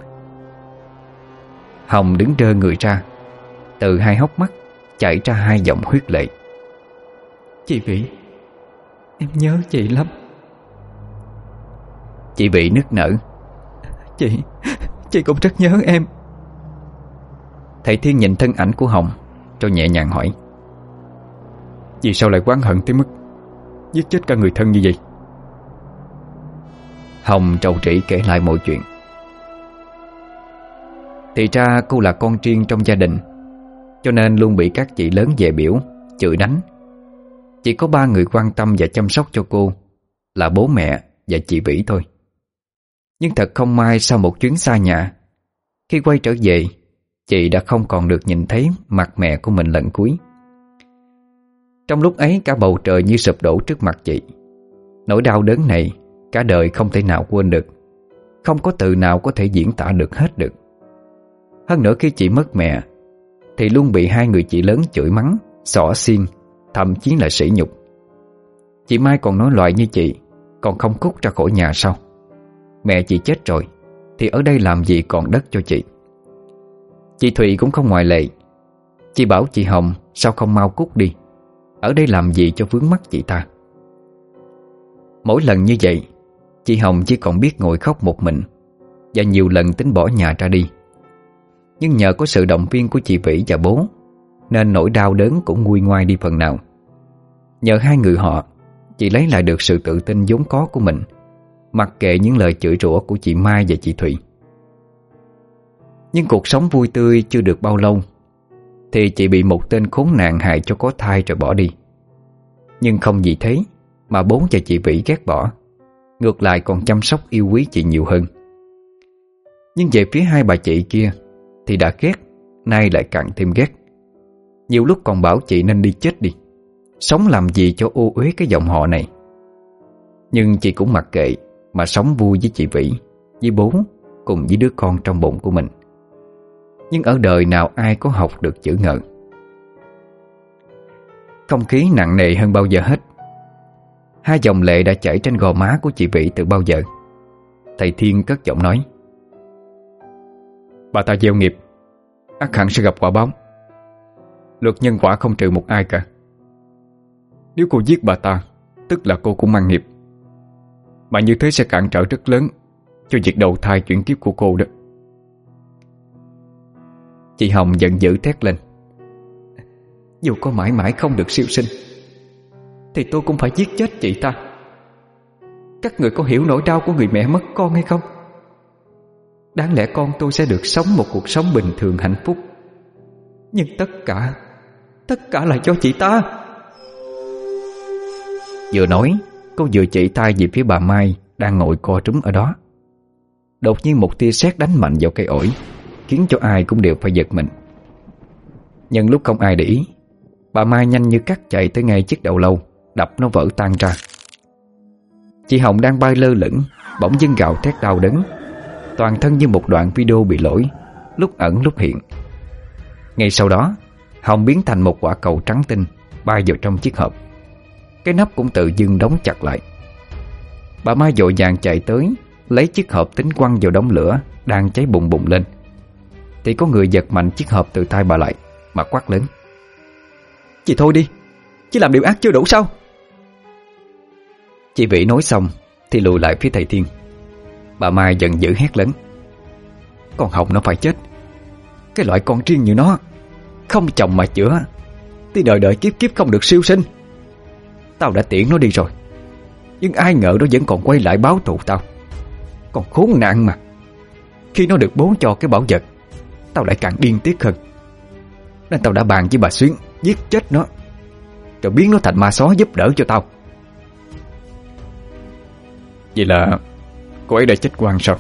Hồng đứng đơ người ra. Từ hai hốc mắt chảy ra hai dòng huyết lệ. Chị Vĩ, em nhớ chị lắm. Chị Vĩ nức nở: Chị, chị cũng rất nhớ em. Thầy Thiên nhìn thân ảnh của Hồng rồi nhẹ nhàng hỏi: Vì sao lại oán hận tới mức giết chết cả người thân như vậy? Hồng trầu trĩ kể lại mọi chuyện. Thì ra cô là con riêng trong gia đình, cho nên luôn bị các chị lớn dè biểu, chửi đánh. Chỉ có ba người quan tâm và chăm sóc cho cô là bố mẹ và chị Vĩ thôi. Nhưng thật không may, sau một chuyến xa nhà, khi quay trở về, chị đã không còn được nhìn thấy mặt mẹ của mình lần cuối. Trong lúc ấy, cả bầu trời như sụp đổ trước mặt chị. Nỗi đau đớn này cả đời không thể nào quên được, không có từ nào có thể diễn tả được hết được. Hơn nữa, khi chị mất mẹ thì luôn bị hai người chị lớn chửi mắng, xỏ xiên, thậm chí là sỉ nhục. Chị Mai còn nói loại như chị còn không cút ra khỏi nhà sao? Mẹ chị chết rồi thì ở đây làm gì còn đất cho chị? Chị Thùy cũng không ngoại lệ. Chị bảo chị Hồng sao không mau cút đi, ở đây làm gì cho vướng mắt chị ta. Mỗi lần như vậy, chị Hồng chỉ còn biết ngồi khóc một mình, và nhiều lần tính bỏ nhà ra đi. Nhưng nhờ có sự động viên của chị Vĩ và bố, nên nỗi đau đớn cũng nguôi ngoai đi phần nào. Nhờ hai người họ, chị lấy lại được sự tự tin vốn có của mình, mặc kệ những lời chửi rủa của chị Mai và chị Thùy. Nhưng cuộc sống vui tươi chưa được bao lâu thì chị bị một tên khốn nạn hại cho có thai rồi bỏ đi. Nhưng không vì thế mà bố và chị Vĩ ghét bỏ, ngược lại còn chăm sóc yêu quý chị nhiều hơn. Nhưng về phía hai bà chị kia thì đã ghét, nay lại càng thêm ghét. Nhiều lúc còn bảo chị nên đi chết đi, sống làm gì cho ô uế cái dòng họ này. Nhưng chị cũng mặc kệ mà sống vui với chị Vĩ, với bố, cùng với đứa con trong bụng của mình. Nhưng ở đời nào ai có học được chữ ngờ. Không khí nặng nề hơn bao giờ hết. Hai dòng lệ đã chảy trên gò má của chị Vĩ từ bao giờ. Thầy Thiên cất giọng nói: Bà ta gieo nghiệp, ắt hẳn sẽ gặp quả báo. Luật nhân quả không trừ một ai cả. Nếu cô giết bà ta, tức là cô cũng mang nghiệp, mà như thế sẽ cản trở rất lớn cho việc đầu thai chuyển kiếp của cô đó. Chị Hồng giận dữ thét lên: Dù có mãi mãi không được siêu sinh thì tôi cũng phải giết chết chị ta. Các người có hiểu nỗi đau của người mẹ mất con hay không? Đáng lẽ con tôi sẽ được sống một cuộc sống bình thường hạnh phúc, nhưng tất cả Tất cả là do chị ta. Vừa nói, cô vừa chỉ tay về phía bà Mai đang ngồi co trúm ở đó. Đột nhiên một tia sét đánh mạnh vào cây ổi, khiến cho ai cũng đều phải giật mình. Nhân lúc không ai để ý, bà Mai nhanh như cắt chạy tới ngay chiếc đầu lâu, đập nó vỡ tan ra. Chị Hồng đang bay lơ lửng, bỗng dưng gào thét đau đớn, toàn thân như một đoạn video bị lỗi, lúc ẩn lúc hiện. Ngay sau đó, Hồng biến thành một quả cầu trắng tinh bay vào trong chiếc hộp. Cái nắp cũng tự dưng đóng chặt lại. Bà Mai vội vàng chạy tới, lấy chiếc hộp tính quăng vào đống lửa đang cháy bùng bùng lên. Thì có người giật mạnh chiếc hộp từ tay bà lại mà quát lớn: Chị thôi đi, chỉ làm điều ác chưa đủ sao? Chị Vĩ nói xong thì lùi lại phía thầy Thiên. Bà Mai giận dữ hét lớn: Con Hồng nó phải chết. Cái loại con riêng như nó, không chồng mà chữa thì đời đời kiếp kiếp không được siêu sinh. Tao đã tiễn nó đi rồi, nhưng ai ngờ nó vẫn còn quay lại báo thù tao. Còn khốn nạn mà. Khi nó được bố cho cái bảo vật, tao lại càng điên tiết hơn. Nên tao đã bàn với bà Xuyến giết chết nó, rồi biến nó thành ma só giúp đỡ cho tao. Vậy là cô ấy đã chết oan sao?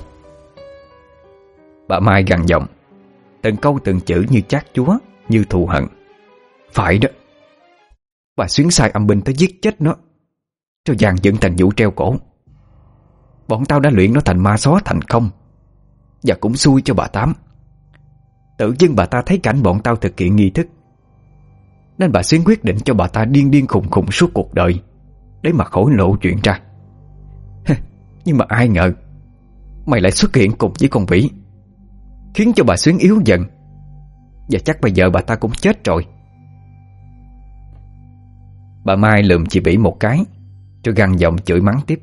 Bà Mai gằn giọng, từng câu từng chữ như chát chúa, như thù hận. Phải đó, bà Xuyến sai âm binh tới giết chết nó, cho dàn dựng thành vụ treo cổ. Bọn tao đã luyện nó thành ma só thành công, và cũng xui cho bà Tám. Tự dưng bà ta thấy cảnh bọn tao thực hiện nghi thức, nên bà Xuyến quyết định cho bà ta điên điên khùng khùng suốt cuộc đời, để mà khỏi lộ chuyện ra. Nhưng mà ai ngờ mày lại xuất hiện cùng với con Vĩ, khiến cho bà Xuyến yếu dần. Và chắc bây giờ bà ta cũng chết rồi. Bà Mai lườm chị Vĩ một cái, rồi gằn giọng chửi mắng tiếp.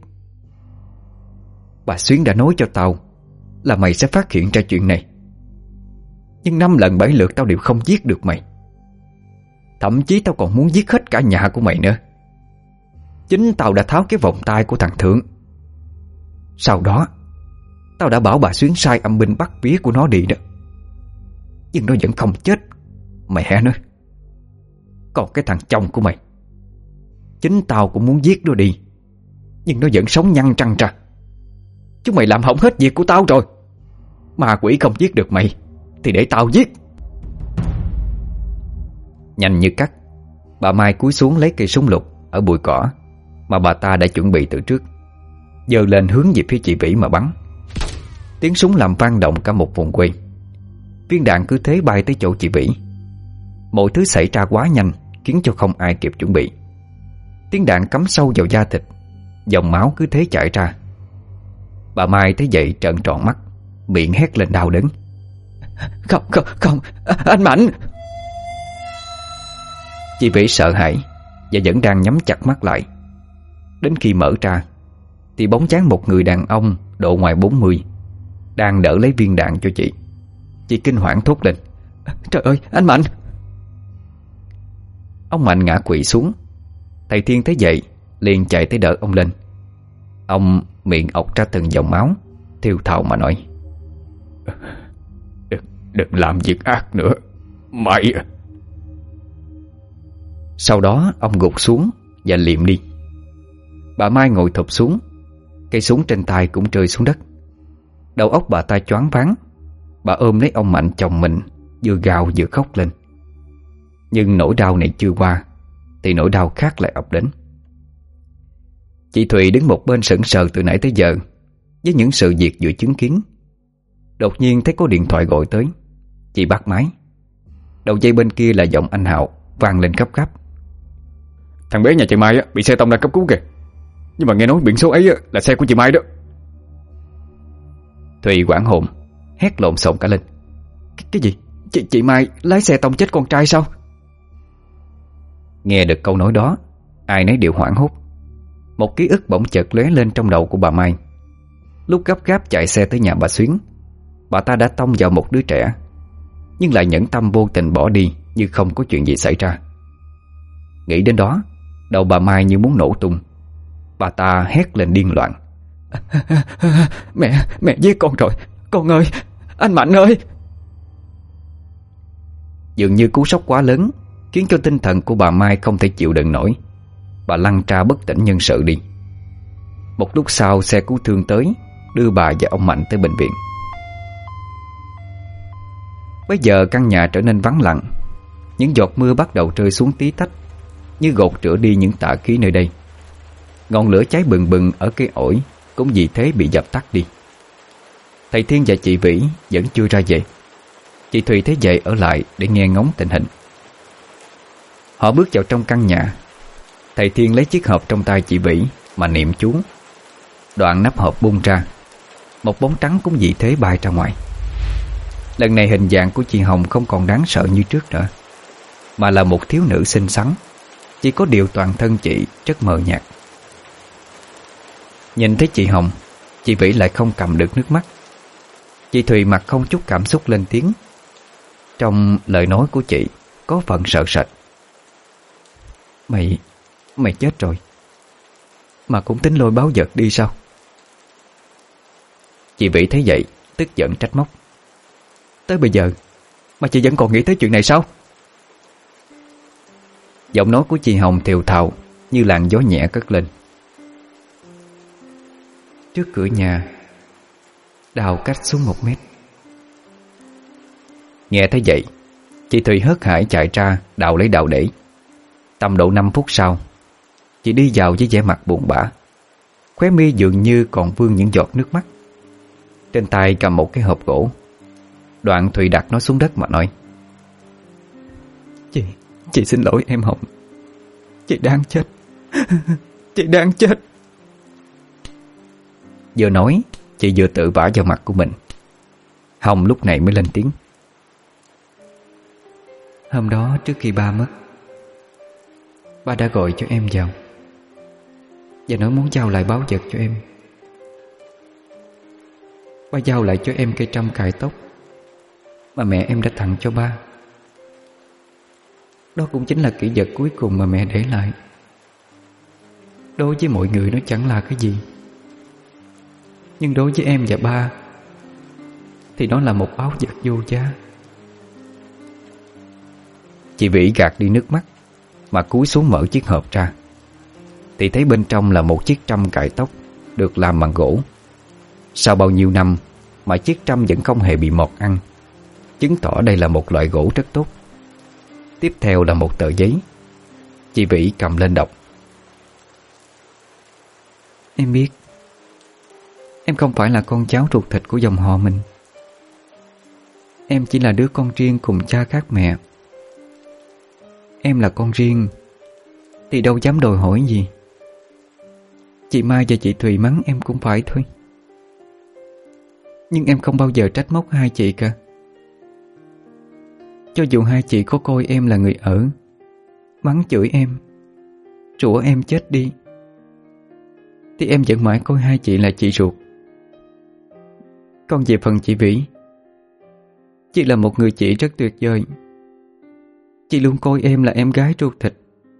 Bà Xuyến đã nói cho tao là mày sẽ phát hiện ra chuyện này, nhưng năm lần bảy lượt tao đều không giết được mày. Thậm chí tao còn muốn giết hết cả nhà của mày nữa. Chính tao đã tháo cái vòng tay của thằng Thượng. Sau đó tao đã bảo bà Xuyến sai âm binh bắt vía của nó đi đó, nhưng nó vẫn không chết. Mẹ nó. Còn cái thằng chồng của mày, chính tao cũng muốn giết nó đi, nhưng nó vẫn sống nhăn trăng ra. Chúng mày làm hỏng hết việc của tao rồi. Ma quỷ không giết được mày thì để tao giết. Nhanh như cắt, bà Mai cúi xuống lấy cây súng lục ở bụi cỏ mà bà ta đã chuẩn bị từ trước, giơ lên hướng về phía chị Vĩ mà bắn. Tiếng súng làm vang động cả một vùng quê. Viên đạn cứ thế bay tới chỗ chị Vĩ. Mọi thứ xảy ra quá nhanh, khiến cho không ai kịp chuẩn bị. Tiếng đạn cắm sâu vào da thịt, dòng máu cứ thế chảy ra. Bà Mai thấy vậy trợn tròn mắt, miệng hét lên đau đớn. Không, không, không, anh Mạnh! Chị Vĩ sợ hãi và vẫn đang nhắm chặt mắt lại. Đến khi mở ra thì bóng dáng một người đàn ông độ ngoài bốn mươi đang đỡ lấy viên đạn cho chị. Chị kinh hoảng thốt lên. Trời ơi, anh Mạnh! Ông Mạnh ngã quỵ xuống. Thầy Thiên thấy vậy liền chạy tới đỡ ông lên. Ông miệng ọc ra từng dòng máu, thều thào mà nói. Đừng, đừng làm việc ác nữa, mày! Sau đó ông gục xuống và liệm đi. Bà Mai ngồi thụp xuống, cây súng trên tay cũng rơi xuống đất. Đầu óc bà ta choáng váng. Bà ôm lấy ông Mạnh chồng mình, vừa gào vừa khóc lên. Nhưng nỗi đau này chưa qua thì nỗi đau khác lại ập đến. Chị Thùy đứng một bên sững sờ từ nãy tới giờ với những sự việc vừa chứng kiến. Đột nhiên thấy có điện thoại gọi tới. Chị bắt máy. Đầu dây bên kia là giọng anh Hạo vang lên gấp gáp. Thằng bé nhà chị Mai bị xe tông ra cấp cứu kìa. Nhưng mà nghe nói biển số ấy là xe của chị Mai đó. Thùy hoảng hồn, hét lộn xộn cả lên. Cái, cái gì? Chị, chị Mai lái xe tông chết con trai sao? Nghe được câu nói đó, ai nấy đều hoảng hốt. Một ký ức bỗng chợt lóe lên trong đầu của bà Mai. Lúc gấp gáp chạy xe tới nhà bà Xuyến, bà ta đã tông vào một đứa trẻ, nhưng lại nhẫn tâm vô tình bỏ đi như không có chuyện gì xảy ra. Nghĩ đến đó, đầu bà Mai như muốn nổ tung. Bà ta hét lên điên loạn. Mẹ, mẹ giết con rồi. Con ơi, anh Mạnh ơi! Dường như cú sốc quá lớn khiến cho tinh thần của bà Mai không thể chịu đựng nổi. Bà lăn ra bất tỉnh nhân sự đi. Một lúc sau xe cứu thương tới, đưa bà và ông Mạnh tới bệnh viện. Bây giờ căn nhà trở nên vắng lặng. Những giọt mưa bắt đầu rơi xuống tí tách, như gột rửa đi những tà khí nơi đây. Ngọn lửa cháy bừng bừng ở cây ổi cũng vì thế bị dập tắt đi. Thầy Thiên và chị Vĩ vẫn chưa ra về. Chị Thùy thấy vậy ở lại để nghe ngóng tình hình. Họ bước vào trong căn nhà. Thầy Thiên lấy chiếc hộp trong tay chị Vĩ mà niệm chú. Đoạn nắp hộp bung ra. Một bóng trắng cũng vì thế bay ra ngoài. Lần này hình dạng của chị Hồng không còn đáng sợ như trước nữa, mà là một thiếu nữ xinh xắn. Chỉ có điều toàn thân chị rất mờ nhạt. Nhìn thấy chị Hồng, chị Vĩ lại không cầm được nước mắt. Chị Thùy mặt không chút cảm xúc lên tiếng. Trong lời nói của chị có phần sợ sệt. Mày, mày chết rồi mà cũng tính lôi báo vật đi sao? Chị Vĩ thấy vậy tức giận trách móc: "Tới bây giờ mà chị vẫn còn nghĩ tới chuyện này sao?" Giọng nói của chị Hồng thều thào như làn gió nhẹ cất lên: "Trước cửa nhà đào cách xuống một mét." Nghe thấy vậy, chị Thùy hớt hải chạy ra đào lấy đào để. Tầm độ năm phút sau, chị đi vào với vẻ mặt buồn bã, khóe mi dường như còn vương những giọt nước mắt. Trên tay cầm một cái hộp gỗ. Đoạn Thùy đặt nó xuống đất mà nói: Chị, chị xin lỗi em Hồng. Chị đang chết. Chị đang chết. Vừa nói, chị vừa tự vả vào mặt của mình. Hồng lúc này mới lên tiếng: "Hôm đó trước khi ba mất, ba đã gọi cho em vào và nói muốn giao lại báu vật cho em. Ba giao lại cho em cây trăm cài tóc mà mẹ em đã tặng cho ba. Đó cũng chính là kỷ vật cuối cùng mà mẹ để lại. Đối với mọi người nó chẳng là cái gì, nhưng đối với em và ba thì nó là một báu vật vô giá." Chị Vĩ gạt đi nước mắt mà cúi xuống mở chiếc hộp ra, thì thấy bên trong là một chiếc trăm cài tóc được làm bằng gỗ. Sau bao nhiêu năm mà chiếc trăm vẫn không hề bị mọt ăn, chứng tỏ đây là một loại gỗ rất tốt. Tiếp theo là một tờ giấy. Chị Vĩ cầm lên đọc: "Em biết em không phải là con cháu ruột thịt của dòng họ mình. Em chỉ là đứa con riêng cùng cha khác mẹ. Em là con riêng thì đâu dám đòi hỏi gì. Chị Mai và chị Thùy mắng em cũng phải thôi, nhưng em không bao giờ trách móc hai chị cả. Cho dù hai chị có coi em là người ở, mắng chửi em, rủa em chết đi, thì em vẫn mãi coi hai chị là chị ruột. Còn về phần chị Vĩ, chị là một người chị rất tuyệt vời. Chị luôn coi em là em gái ruột thịt.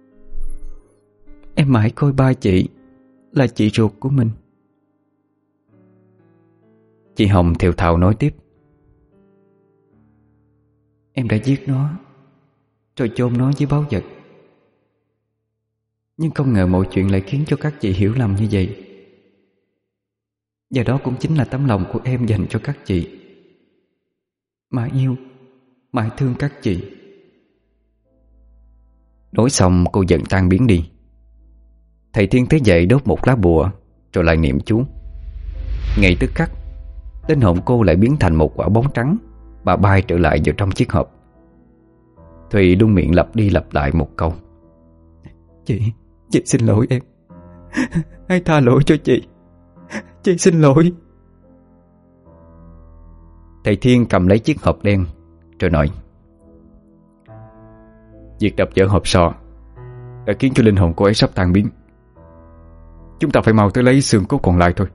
Em mãi coi ba chị là chị ruột của mình." Chị Hồng thều thào nói tiếp: "Em đã giết nó rồi chôn nó với báu vật, nhưng không ngờ mọi chuyện lại khiến cho các chị hiểu lầm như vậy. Và đó cũng chính là tấm lòng của em dành cho các chị. Mãi yêu, mãi thương các chị." Nói xong cô dần tan biến đi. Thầy Thiên thấy vậy đốt một lá bùa rồi lại niệm chú. Ngay tức khắc, linh hồn cô lại biến thành một quả bóng trắng mà bay trở lại vào trong chiếc hộp. Thùy luôn miệng lặp đi lặp lại một câu: "Chị, chị xin lỗi em. Hãy tha lỗi cho chị. Chị xin lỗi." Thầy Thiên cầm lấy chiếc hộp đen rồi nói: "Việc đập vỡ hộp sọ đã khiến cho linh hồn cô ấy sắp tan biến. Chúng ta phải mau tới lấy xương cốt còn lại thôi."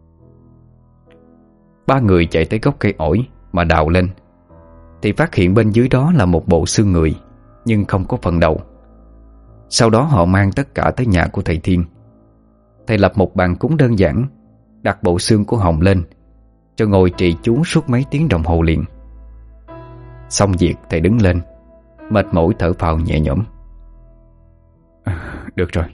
Ba người chạy tới gốc cây ổi mà đào lên, thì phát hiện bên dưới đó là một bộ xương người, nhưng không có phần đầu. Sau đó họ mang tất cả tới nhà của thầy Thiên. Thầy lập một bàn cúng đơn giản, đặt bộ xương của Hồng lên, cho ngồi trì chú suốt mấy tiếng đồng hồ liền. Xong việc, thầy đứng lên, mệt mỏi thở phào nhẹ nhõm. À, được rồi.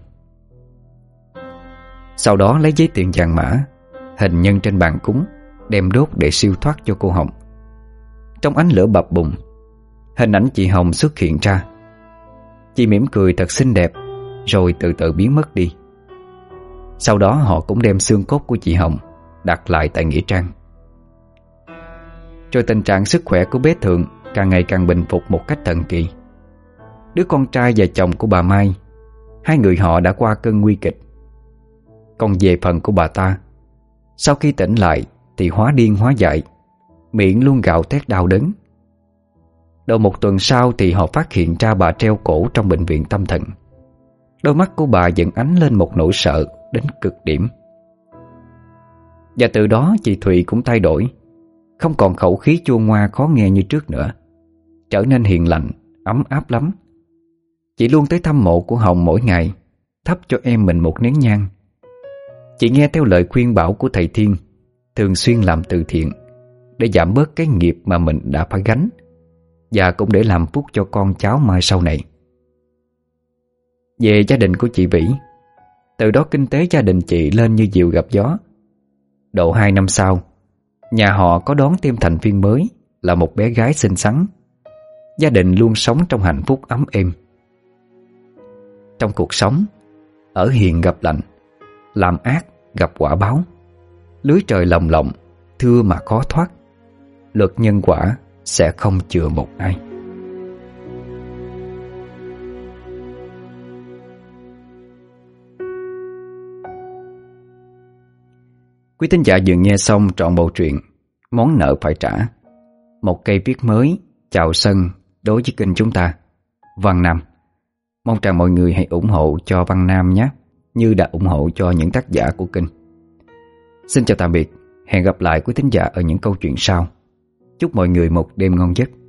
Sau đó lấy giấy tiền vàng mã, hình nhân trên bàn cúng, đem đốt để siêu thoát cho cô Hồng. Trong ánh lửa bập bùng, hình ảnh chị Hồng xuất hiện ra. Chị mỉm cười thật xinh đẹp, rồi từ từ biến mất đi. Sau đó họ cũng đem xương cốt của chị Hồng đặt lại tại nghĩa trang. Rồi tình trạng sức khỏe của bé Thượng càng ngày càng bình phục một cách thần kỳ. Đứa con trai và chồng của bà Mai, hai người họ đã qua cơn nguy kịch. Còn về phần của bà ta, sau khi tỉnh lại thì hóa điên hóa dại, miệng luôn gào thét đau đớn. Đầu một tuần sau thì họ phát hiện ra bà treo cổ trong bệnh viện tâm thần. Đôi mắt của bà vẫn ánh lên một nỗi sợ đến cực điểm. Và từ đó chị Thùy cũng thay đổi, không còn khẩu khí chua ngoa khó nghe như trước nữa, trở nên hiền lành, ấm áp lắm. Chị luôn tới thăm mộ của Hồng mỗi ngày, thắp cho em mình một nén nhang. Chị nghe theo lời khuyên bảo của thầy Thiên, thường xuyên làm từ thiện, để giảm bớt cái nghiệp mà mình đã phải gánh, và cũng để làm phúc cho con cháu mai sau này. Về gia đình của chị Vĩ, từ đó kinh tế gia đình chị lên như diều gặp gió. Độ hai năm sau, nhà họ có đón thêm thành viên mới là một bé gái xinh xắn. Gia đình luôn sống trong hạnh phúc ấm êm. Trong cuộc sống, ở hiền gặp lành, làm ác gặp quả báo. Lưới trời lồng lộng, thưa mà khó thoát. Luật nhân quả sẽ không chừa một ai. Quý thính giả vừa nghe xong trọn bộ truyện Món nợ phải trả, một cây viết mới chào sân đối với kênh chúng ta, Văn Nam. Mong rằng mọi người hãy ủng hộ cho Văn Nam nhé, như đã ủng hộ cho những tác giả của kênh. Xin chào tạm biệt, hẹn gặp lại quý thính giả ở những câu chuyện sau. Chúc mọi người một đêm ngon giấc.